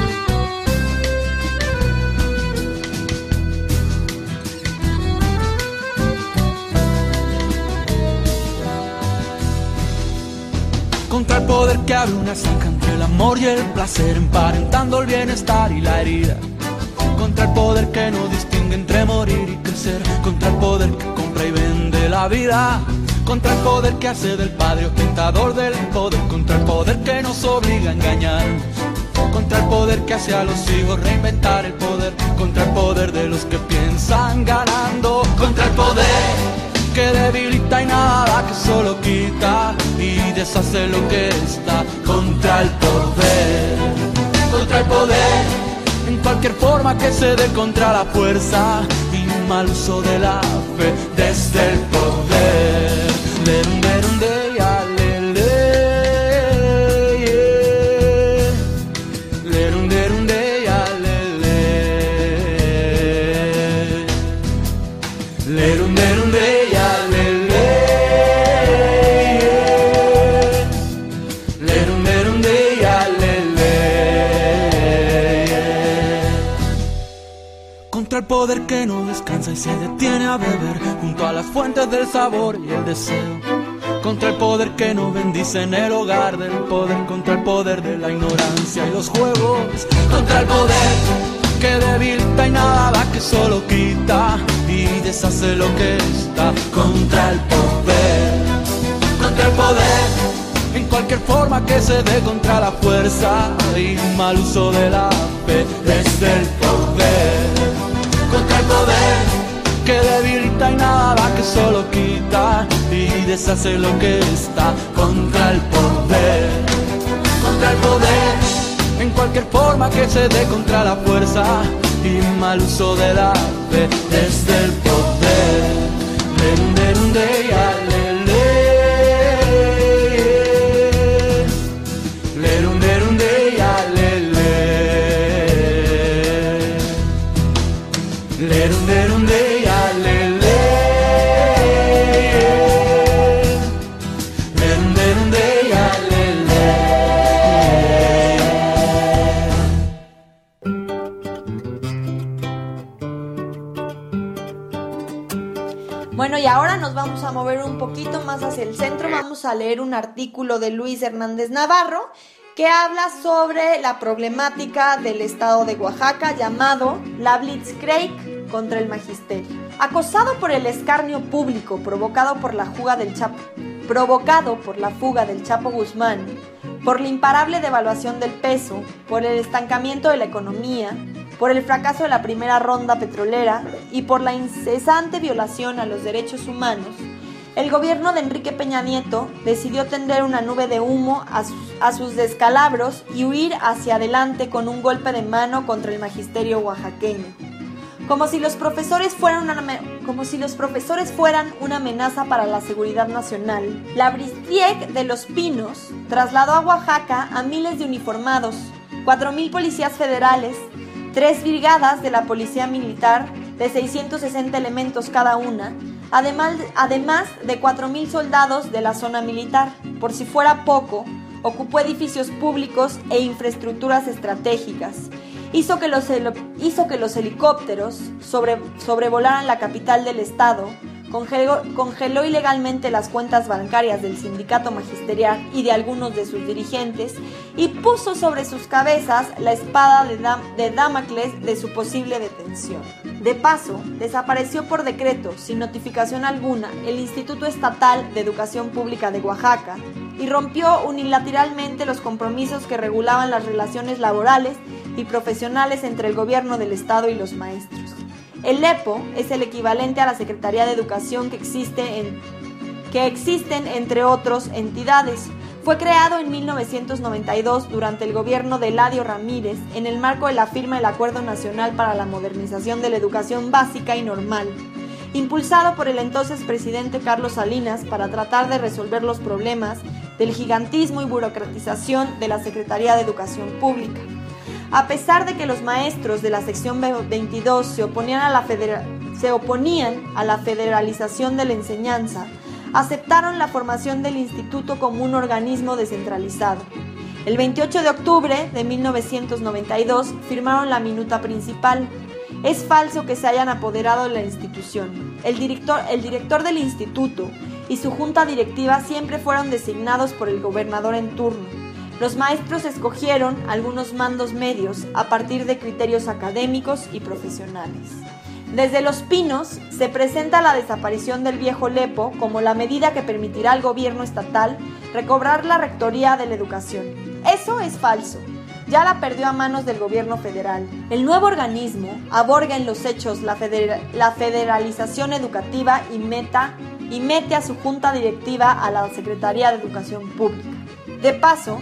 poder que abre una zanja entre el amor y el placer, emparentando el bienestar y la herida. Contra el poder que no distingue entre morir y crecer. Contra el poder que compra y vende la vida. Contra el poder que hace del padre ostentador del poder. Contra el poder que nos obliga a engañarnos. Contra el poder que hace a los hijos reinventar el poder. Contra el poder de los que piensan ganando. Contra el poder que debilita y nada, que solo quita y deshace lo que está. Contra el poder. Contra el poder en cualquier forma que se dé, contra la fuerza y mal uso de la fe desde el poder. Contra el poder que no descansa y se detiene a beber junto a las fuentes del sabor y el deseo. Contra el poder que no bendice en el hogar del poder. Contra el poder de la ignorancia y los juegos. Contra el poder que debilita y nada da, que solo quita y deshace lo que está. Contra el poder. Contra el poder en cualquier forma que se dé, contra la fuerza y mal uso de la fe desde el poder. Contra el poder que debilita y nada, que solo quita y deshace lo que está. Contra el poder. Contra el poder en cualquier forma que se dé, contra la fuerza y mal uso de la fe desde el poder. Bueno, y ahora nos vamos a mover un poquito más hacia el centro. Vamos a leer un artículo de Luis Hernández Navarro que habla sobre la problemática del estado de Oaxaca, llamado La Blitzkrieg contra el Magisterio. Acosado por el escarnio público provocado por la fuga del Chapo Guzmán, por la imparable devaluación del peso, por el estancamiento de la economía, por el fracaso de la primera ronda petrolera y por la incesante violación a los derechos humanos, el gobierno de Enrique Peña Nieto decidió tender una nube de humo a sus descalabros y huir hacia adelante con un golpe de mano contra el magisterio oaxaqueño. Como si los profesores fueran una amenaza para la seguridad nacional, la Blitzkrieg de Los Pinos trasladó a Oaxaca a miles de uniformados, 4,000 policías federales, 3 brigadas de la policía militar de 660 elementos cada una, además de 4,000 soldados de la zona militar. Por si fuera poco, ocupó edificios públicos e infraestructuras estratégicas. Hizo que los helicópteros sobrevolaran la capital del estado, congeló ilegalmente las cuentas bancarias del sindicato magisterial y de algunos de sus dirigentes y puso sobre sus cabezas la espada de Damocles de su posible detención. De paso, desapareció por decreto, sin notificación alguna, el Instituto Estatal de Educación Pública de Oaxaca y rompió unilateralmente los compromisos que regulaban las relaciones laborales y profesionales entre el gobierno del estado y los maestros. El EPO es el equivalente a la Secretaría de Educación que existen entre otras entidades. Fue creado en 1992 durante el gobierno de Eladio Ramírez en el marco de la firma del Acuerdo Nacional para la Modernización de la Educación Básica y Normal, impulsado por el entonces presidente Carlos Salinas para tratar de resolver los problemas del gigantismo y burocratización de la Secretaría de Educación Pública. A pesar de que los maestros de la sección 22 se oponían a la federalización de la enseñanza, aceptaron la formación del instituto como un organismo descentralizado. El 28 de octubre de 1992 firmaron la minuta principal. Es falso que se hayan apoderado de la institución. El director del instituto y su junta directiva siempre fueron designados por el gobernador en turno. Los maestros escogieron algunos mandos medios a partir de criterios académicos y profesionales. Desde Los Pinos se presenta la desaparición del viejo Lepo como la medida que permitirá al gobierno estatal recobrar la rectoría de la educación. Eso es falso. Ya la perdió a manos del gobierno federal. El nuevo organismo aborda en los hechos la federalización educativa y mete a su junta directiva a la Secretaría de Educación Pública. De paso,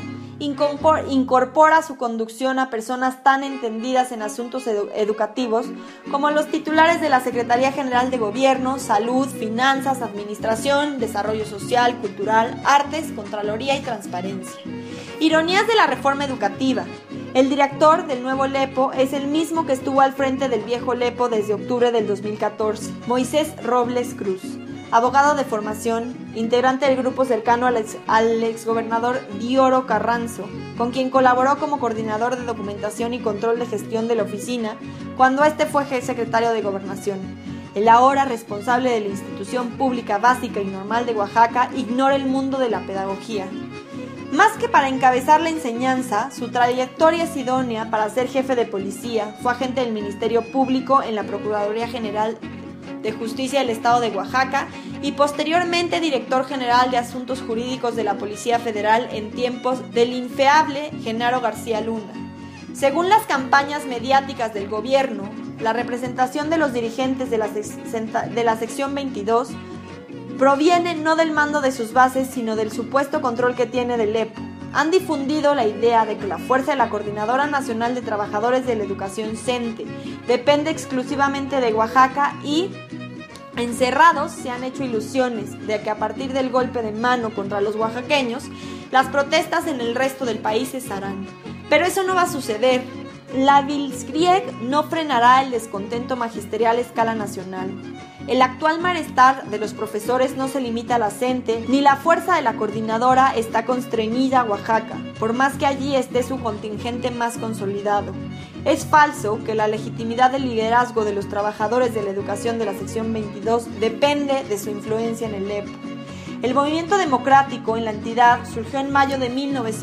incorpora a su conducción a personas tan entendidas en asuntos educativos como los titulares de la Secretaría General de Gobierno, Salud, Finanzas, Administración, Desarrollo Social, Cultural, Artes, Contraloría y Transparencia. Ironías de la reforma educativa. El director del nuevo Lepo es el mismo que estuvo al frente del viejo Lepo desde octubre del 2014, Moisés Robles Cruz. Abogado de formación, integrante del grupo cercano al exgobernador Dioro Carranzo, con quien colaboró como coordinador de documentación y control de gestión de la oficina cuando este fue secretario de Gobernación. El ahora responsable de la institución pública básica y normal de Oaxaca ignora el mundo de la pedagogía. Más que para encabezar la enseñanza, su trayectoria es idónea para ser jefe de policía, fue agente del Ministerio Público en la Procuraduría General de Justicia del Estado de Oaxaca y posteriormente director general de Asuntos Jurídicos de la Policía Federal en tiempos del infeable Genaro García Luna. Según las campañas mediáticas del gobierno, la representación de los dirigentes de la sección 22 proviene no del mando de sus bases, sino del supuesto control que tiene del Lepo. Han difundido la idea de que la fuerza de la Coordinadora Nacional de Trabajadores de la Educación CENTE depende exclusivamente de Oaxaca y, encerrados, se han hecho ilusiones de que a partir del golpe de mano contra los oaxaqueños, las protestas en el resto del país cesarán. Pero eso no va a suceder. La Blitzkrieg no frenará el descontento magisterial a escala nacional. El actual malestar de los profesores no se limita a la CENTE, ni la fuerza de la coordinadora está constreñida a Oaxaca, por más que allí esté su contingente más consolidado. Es falso que la legitimidad del liderazgo de los trabajadores de la educación de la sección 22 depende de su influencia en el Lepo. El movimiento democrático en la entidad surgió en mayo de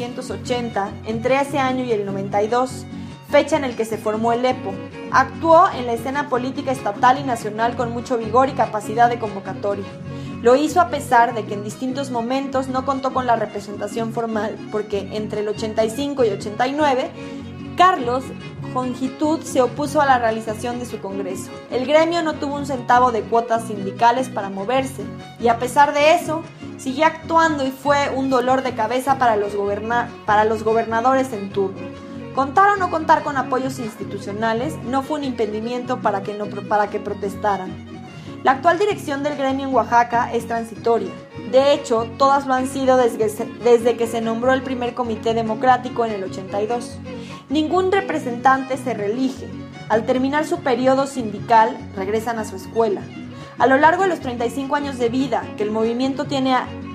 1980, entre ese año y el 92, fecha en el que se formó el Lepo. Actuó en la escena política estatal y nacional con mucho vigor y capacidad de convocatoria. Lo hizo a pesar de que en distintos momentos no contó con la representación formal, porque entre el 85 y 89, Carlos Jongitud se opuso a la realización de su congreso. El gremio no tuvo un centavo de cuotas sindicales para moverse, y a pesar de eso, siguió actuando y fue un dolor de cabeza para los gobernadores en turno. Contar o no contar con apoyos institucionales no fue un impedimento para que protestaran. La actual dirección del gremio en Oaxaca es transitoria. De hecho, todas lo han sido desde que se nombró el primer comité democrático en el 82. Ningún representante se reelige. Al terminar su periodo sindical, regresan a su escuela. A lo largo de los 35 años de vida que el movimiento tiene,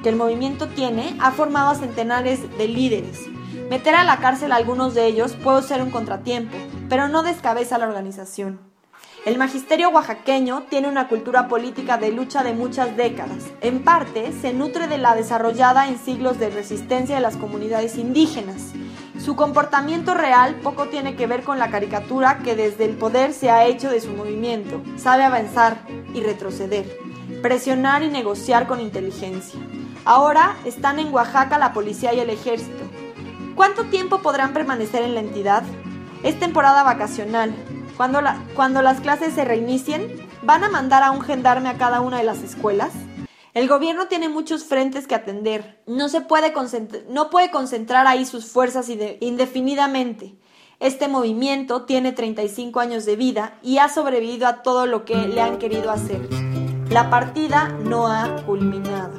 ha formado a centenares de líderes. Meter a la cárcel a algunos de ellos puede ser un contratiempo, pero no descabeza la organización. El magisterio oaxaqueño tiene una cultura política de lucha de muchas décadas. En parte, se nutre de la desarrollada en siglos de resistencia de las comunidades indígenas. Su comportamiento real poco tiene que ver con la caricatura que desde el poder se ha hecho de su movimiento. Sabe avanzar y retroceder, presionar y negociar con inteligencia. Ahora están en Oaxaca la policía y el ejército. ¿Cuánto tiempo podrán permanecer en la entidad? Es temporada vacacional. Cuando las clases se reinicien, ¿van a mandar a un gendarme a cada una de las escuelas? El gobierno tiene muchos frentes que atender. No puede concentrar ahí sus fuerzas indefinidamente. Este movimiento tiene 35 años de vida y ha sobrevivido a todo lo que le han querido hacer. La partida no ha culminado.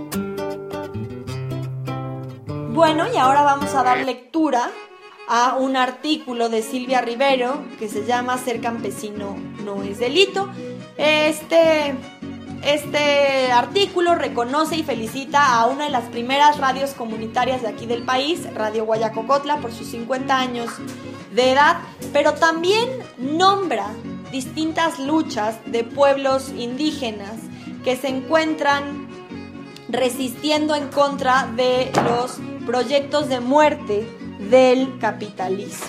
Bueno, y ahora vamos a dar lectura a un artículo de Silvia Rivero que se llama Ser campesino no es delito. Este artículo reconoce y felicita a una de las primeras radios comunitarias de aquí del país, Radio Guayacocotla, por sus 50 años de edad, pero también nombra distintas luchas de pueblos indígenas que se encuentran resistiendo en contra de los proyectos de muerte del capitalismo.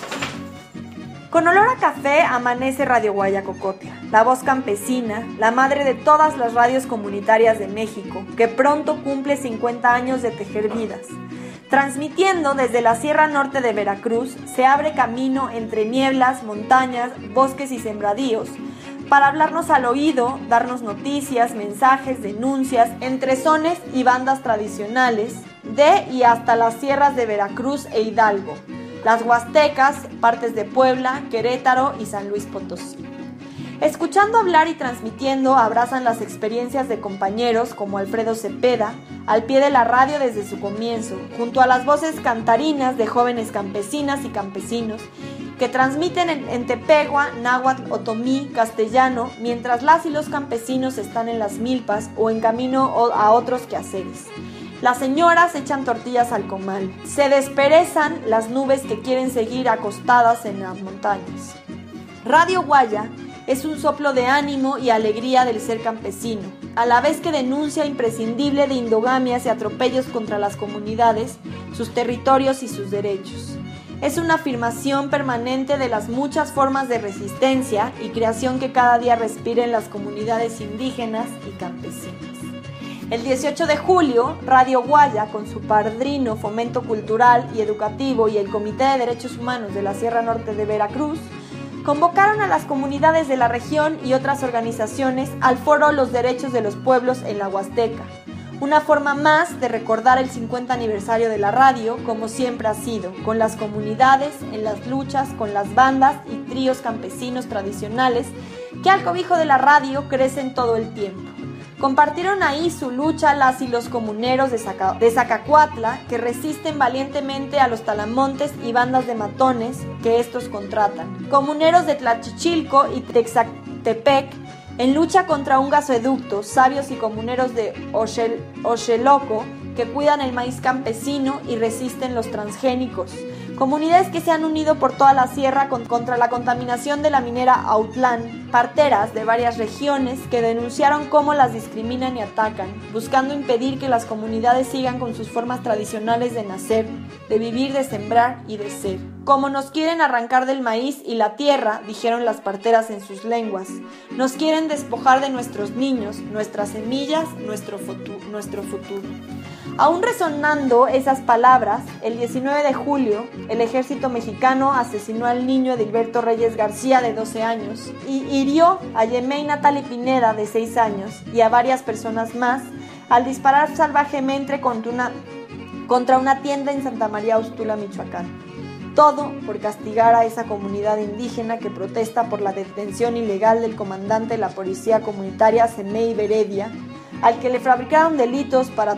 Con olor a café amanece Radio Guayacocotla, la voz campesina, la madre de todas las radios comunitarias de México, que pronto cumple 50 años de tejer vidas. Transmitiendo desde la Sierra Norte de Veracruz, se abre camino entre nieblas, montañas, bosques y sembradíos, para hablarnos al oído, darnos noticias, mensajes, denuncias, entresones y bandas tradicionales de y hasta las sierras de Veracruz e Hidalgo, las Huastecas, partes de Puebla, Querétaro y San Luis Potosí. Escuchando hablar y transmitiendo abrazan las experiencias de compañeros como Alfredo Cepeda, al pie de la radio desde su comienzo, junto a las voces cantarinas de jóvenes campesinas y campesinos que transmiten en tepegua, náhuatl, otomí, castellano, mientras las y los campesinos están en las milpas o en camino a otros quehaceres. Las señoras echan tortillas al comal, se desperezan las nubes que quieren seguir acostadas en las montañas. Radio Guaya es un soplo de ánimo y alegría del ser campesino, a la vez que denuncia imprescindible de endogamias y atropellos contra las comunidades, sus territorios y sus derechos. Es una afirmación permanente de las muchas formas de resistencia y creación que cada día respiran las comunidades indígenas y campesinas. El 18 de julio, Radio Guaya, con su padrino Fomento Cultural y Educativo y el Comité de Derechos Humanos de la Sierra Norte de Veracruz, convocaron a las comunidades de la región y otras organizaciones al foro Los Derechos de los Pueblos en la Huasteca, una forma más de recordar el 50 aniversario de la radio, como siempre ha sido, con las comunidades, en las luchas, con las bandas y tríos campesinos tradicionales que al cobijo de la radio crecen todo el tiempo. Compartieron ahí su lucha las y los comuneros de Zacacuatla, que resisten valientemente a los talamontes y bandas de matones que estos contratan. Comuneros de Tlachichilco y Texactepec, en lucha contra un gasoducto, sabios y comuneros de Oxeloco, que cuidan el maíz campesino y resisten los transgénicos. Comunidades que se han unido por toda la sierra contra la contaminación de la minera Autlán, parteras de varias regiones que denunciaron cómo las discriminan y atacan, buscando impedir que las comunidades sigan con sus formas tradicionales de nacer, de vivir, de sembrar y de ser. Como nos quieren arrancar del maíz y la tierra, dijeron las parteras en sus lenguas, nos quieren despojar de nuestros niños, nuestras semillas, nuestro futuro. Aún resonando esas palabras, el 19 de julio, el ejército mexicano asesinó al niño Edilberto Reyes García, de 12 años, y hirió a Yemey Natali Pineda, de 6 años, y a varias personas más, al disparar salvajemente contra una tienda en Santa María Ustula, Michoacán. Todo por castigar a esa comunidad indígena que protesta por la detención ilegal del comandante de la policía comunitaria Semei Beredia, al que le fabricaron delitos para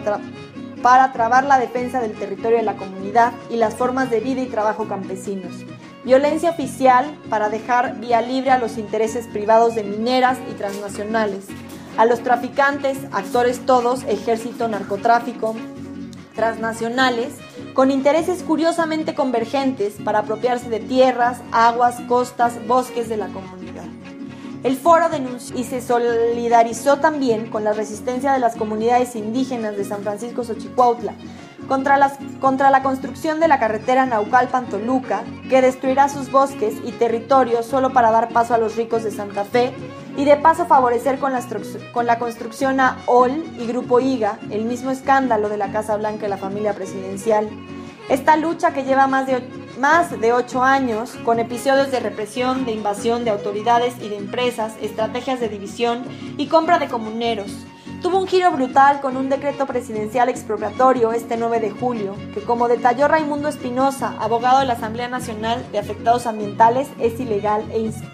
trabar la defensa del territorio de la comunidad y las formas de vida y trabajo campesinos. Violencia oficial para dejar vía libre a los intereses privados de mineras y transnacionales, a los traficantes, actores todos, ejército, narcotráfico, transnacionales, con intereses curiosamente convergentes para apropiarse de tierras, aguas, costas, bosques de la comunidad. El foro denunció y se solidarizó también con la resistencia de las comunidades indígenas de San Francisco Xochicuautla contra la construcción de la carretera Naucalpan-Toluca, que destruirá sus bosques y territorios solo para dar paso a los ricos de Santa Fe y de paso favorecer con la construcción a OL y Grupo IGA, el mismo escándalo de la Casa Blanca y la familia presidencial. Esta lucha, que lleva más de 8 años, con episodios de represión, de invasión de autoridades y de empresas, estrategias de división y compra de comuneros, tuvo un giro brutal con un decreto presidencial expropiatorio este 9 de julio, que, como detalló Raimundo Espinosa, abogado de la Asamblea Nacional de Afectados Ambientales, es ilegal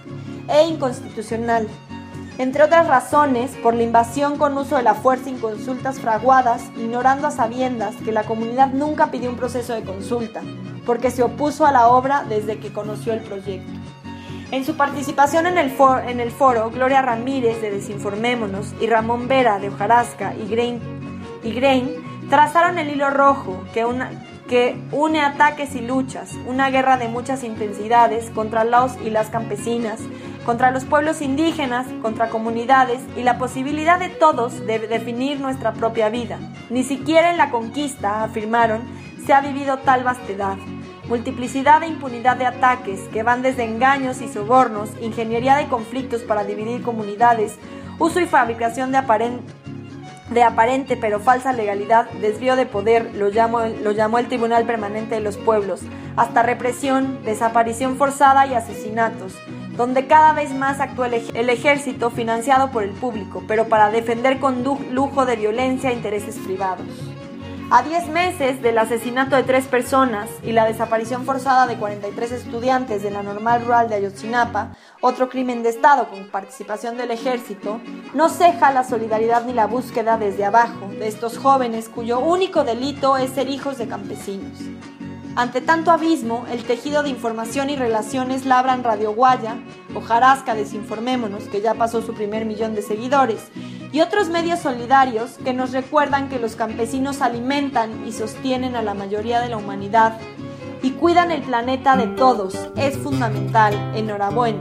e inconstitucional. Entre otras razones, por la invasión con uso de la fuerza sin consultas fraguadas, ignorando a sabiendas que la comunidad nunca pidió un proceso de consulta, porque se opuso a la obra desde que conoció el proyecto. En su participación en el foro, Gloria Ramírez, de Desinformémonos, y Ramón Vera, de Hojarasca y Grain, trazaron el hilo rojo que une ataques y luchas, una guerra de muchas intensidades contra los y las campesinas, contra los pueblos indígenas, contra comunidades y la posibilidad de todos de definir nuestra propia vida. Ni siquiera en la conquista, afirmaron, se ha vivido tal vastedad. Multiplicidad e impunidad de ataques que van desde engaños y sobornos, ingeniería de conflictos para dividir comunidades, uso y fabricación de aparente pero falsa legalidad, desvío de poder, lo llamó el Tribunal Permanente de los Pueblos, hasta represión, desaparición forzada y asesinatos, donde cada vez más actúa el ejército financiado por el público, pero para defender con lujo de violencia intereses privados. A 10 meses del asesinato de 3 personas y la desaparición forzada de 43 estudiantes de la Normal Rural de Ayotzinapa, otro crimen de Estado con participación del ejército, no ceja la solidaridad ni la búsqueda desde abajo de estos jóvenes cuyo único delito es ser hijos de campesinos. Ante tanto abismo, el tejido de información y relaciones labran Radio Guaya, Hojarasca Desinformémonos, que ya pasó su primer 1.000.000 de seguidores, y otros medios solidarios que nos recuerdan que los campesinos alimentan y sostienen a la mayoría de la humanidad y cuidan el planeta de todos. Es fundamental. Enhorabuena.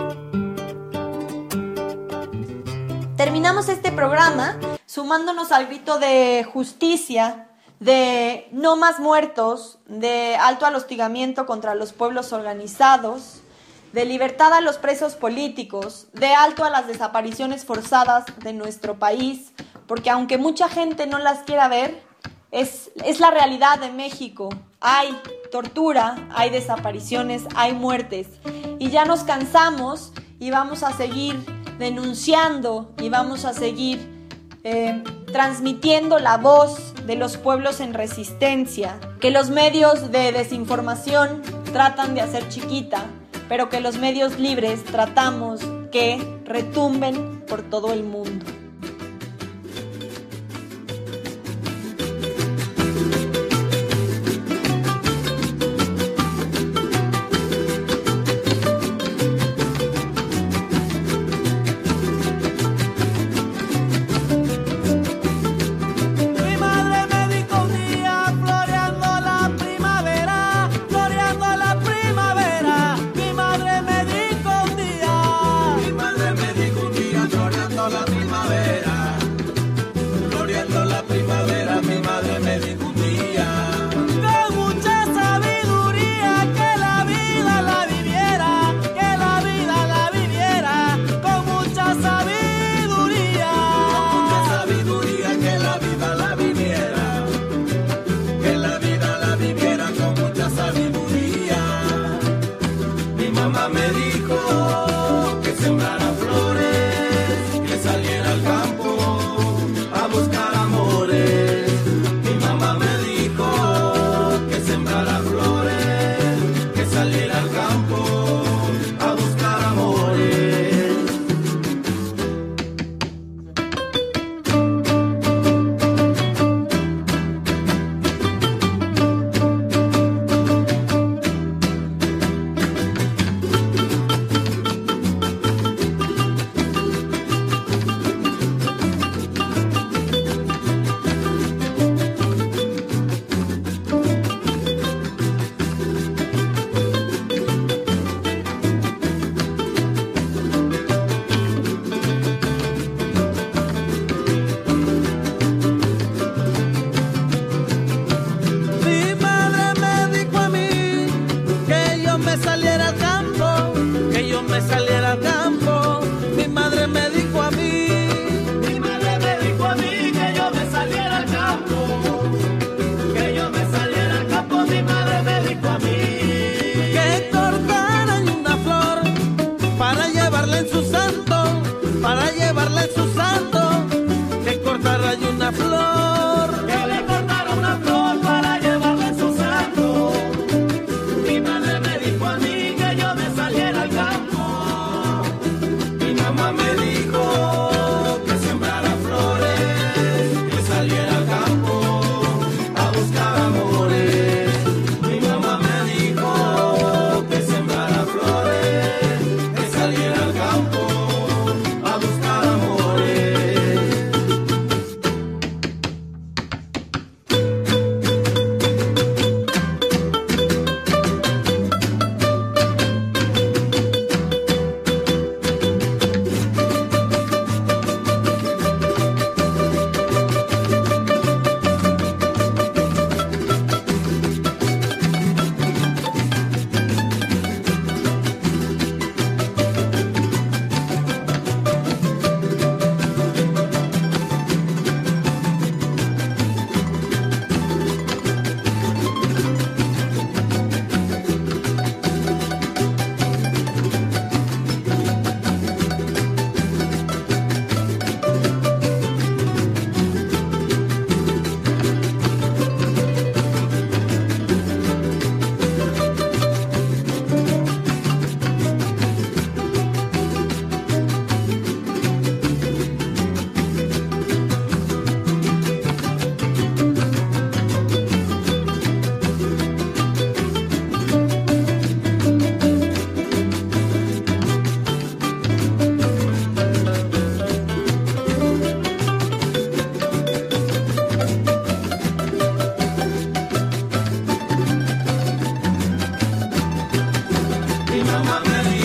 Terminamos este programa sumándonos al grito de justicia, de no más muertos, de alto al hostigamiento contra los pueblos organizados, de libertad a los presos políticos, de alto a las desapariciones forzadas de nuestro país, porque aunque mucha gente no las quiera ver, es la realidad de México. Hay tortura, hay desapariciones, hay muertes, y ya nos cansamos y vamos a seguir denunciando y vamos a seguir transmitiendo la voz de los pueblos en resistencia, que los medios de desinformación tratan de hacer chiquita, pero que los medios libres tratamos que retumben por todo el mundo. Llámame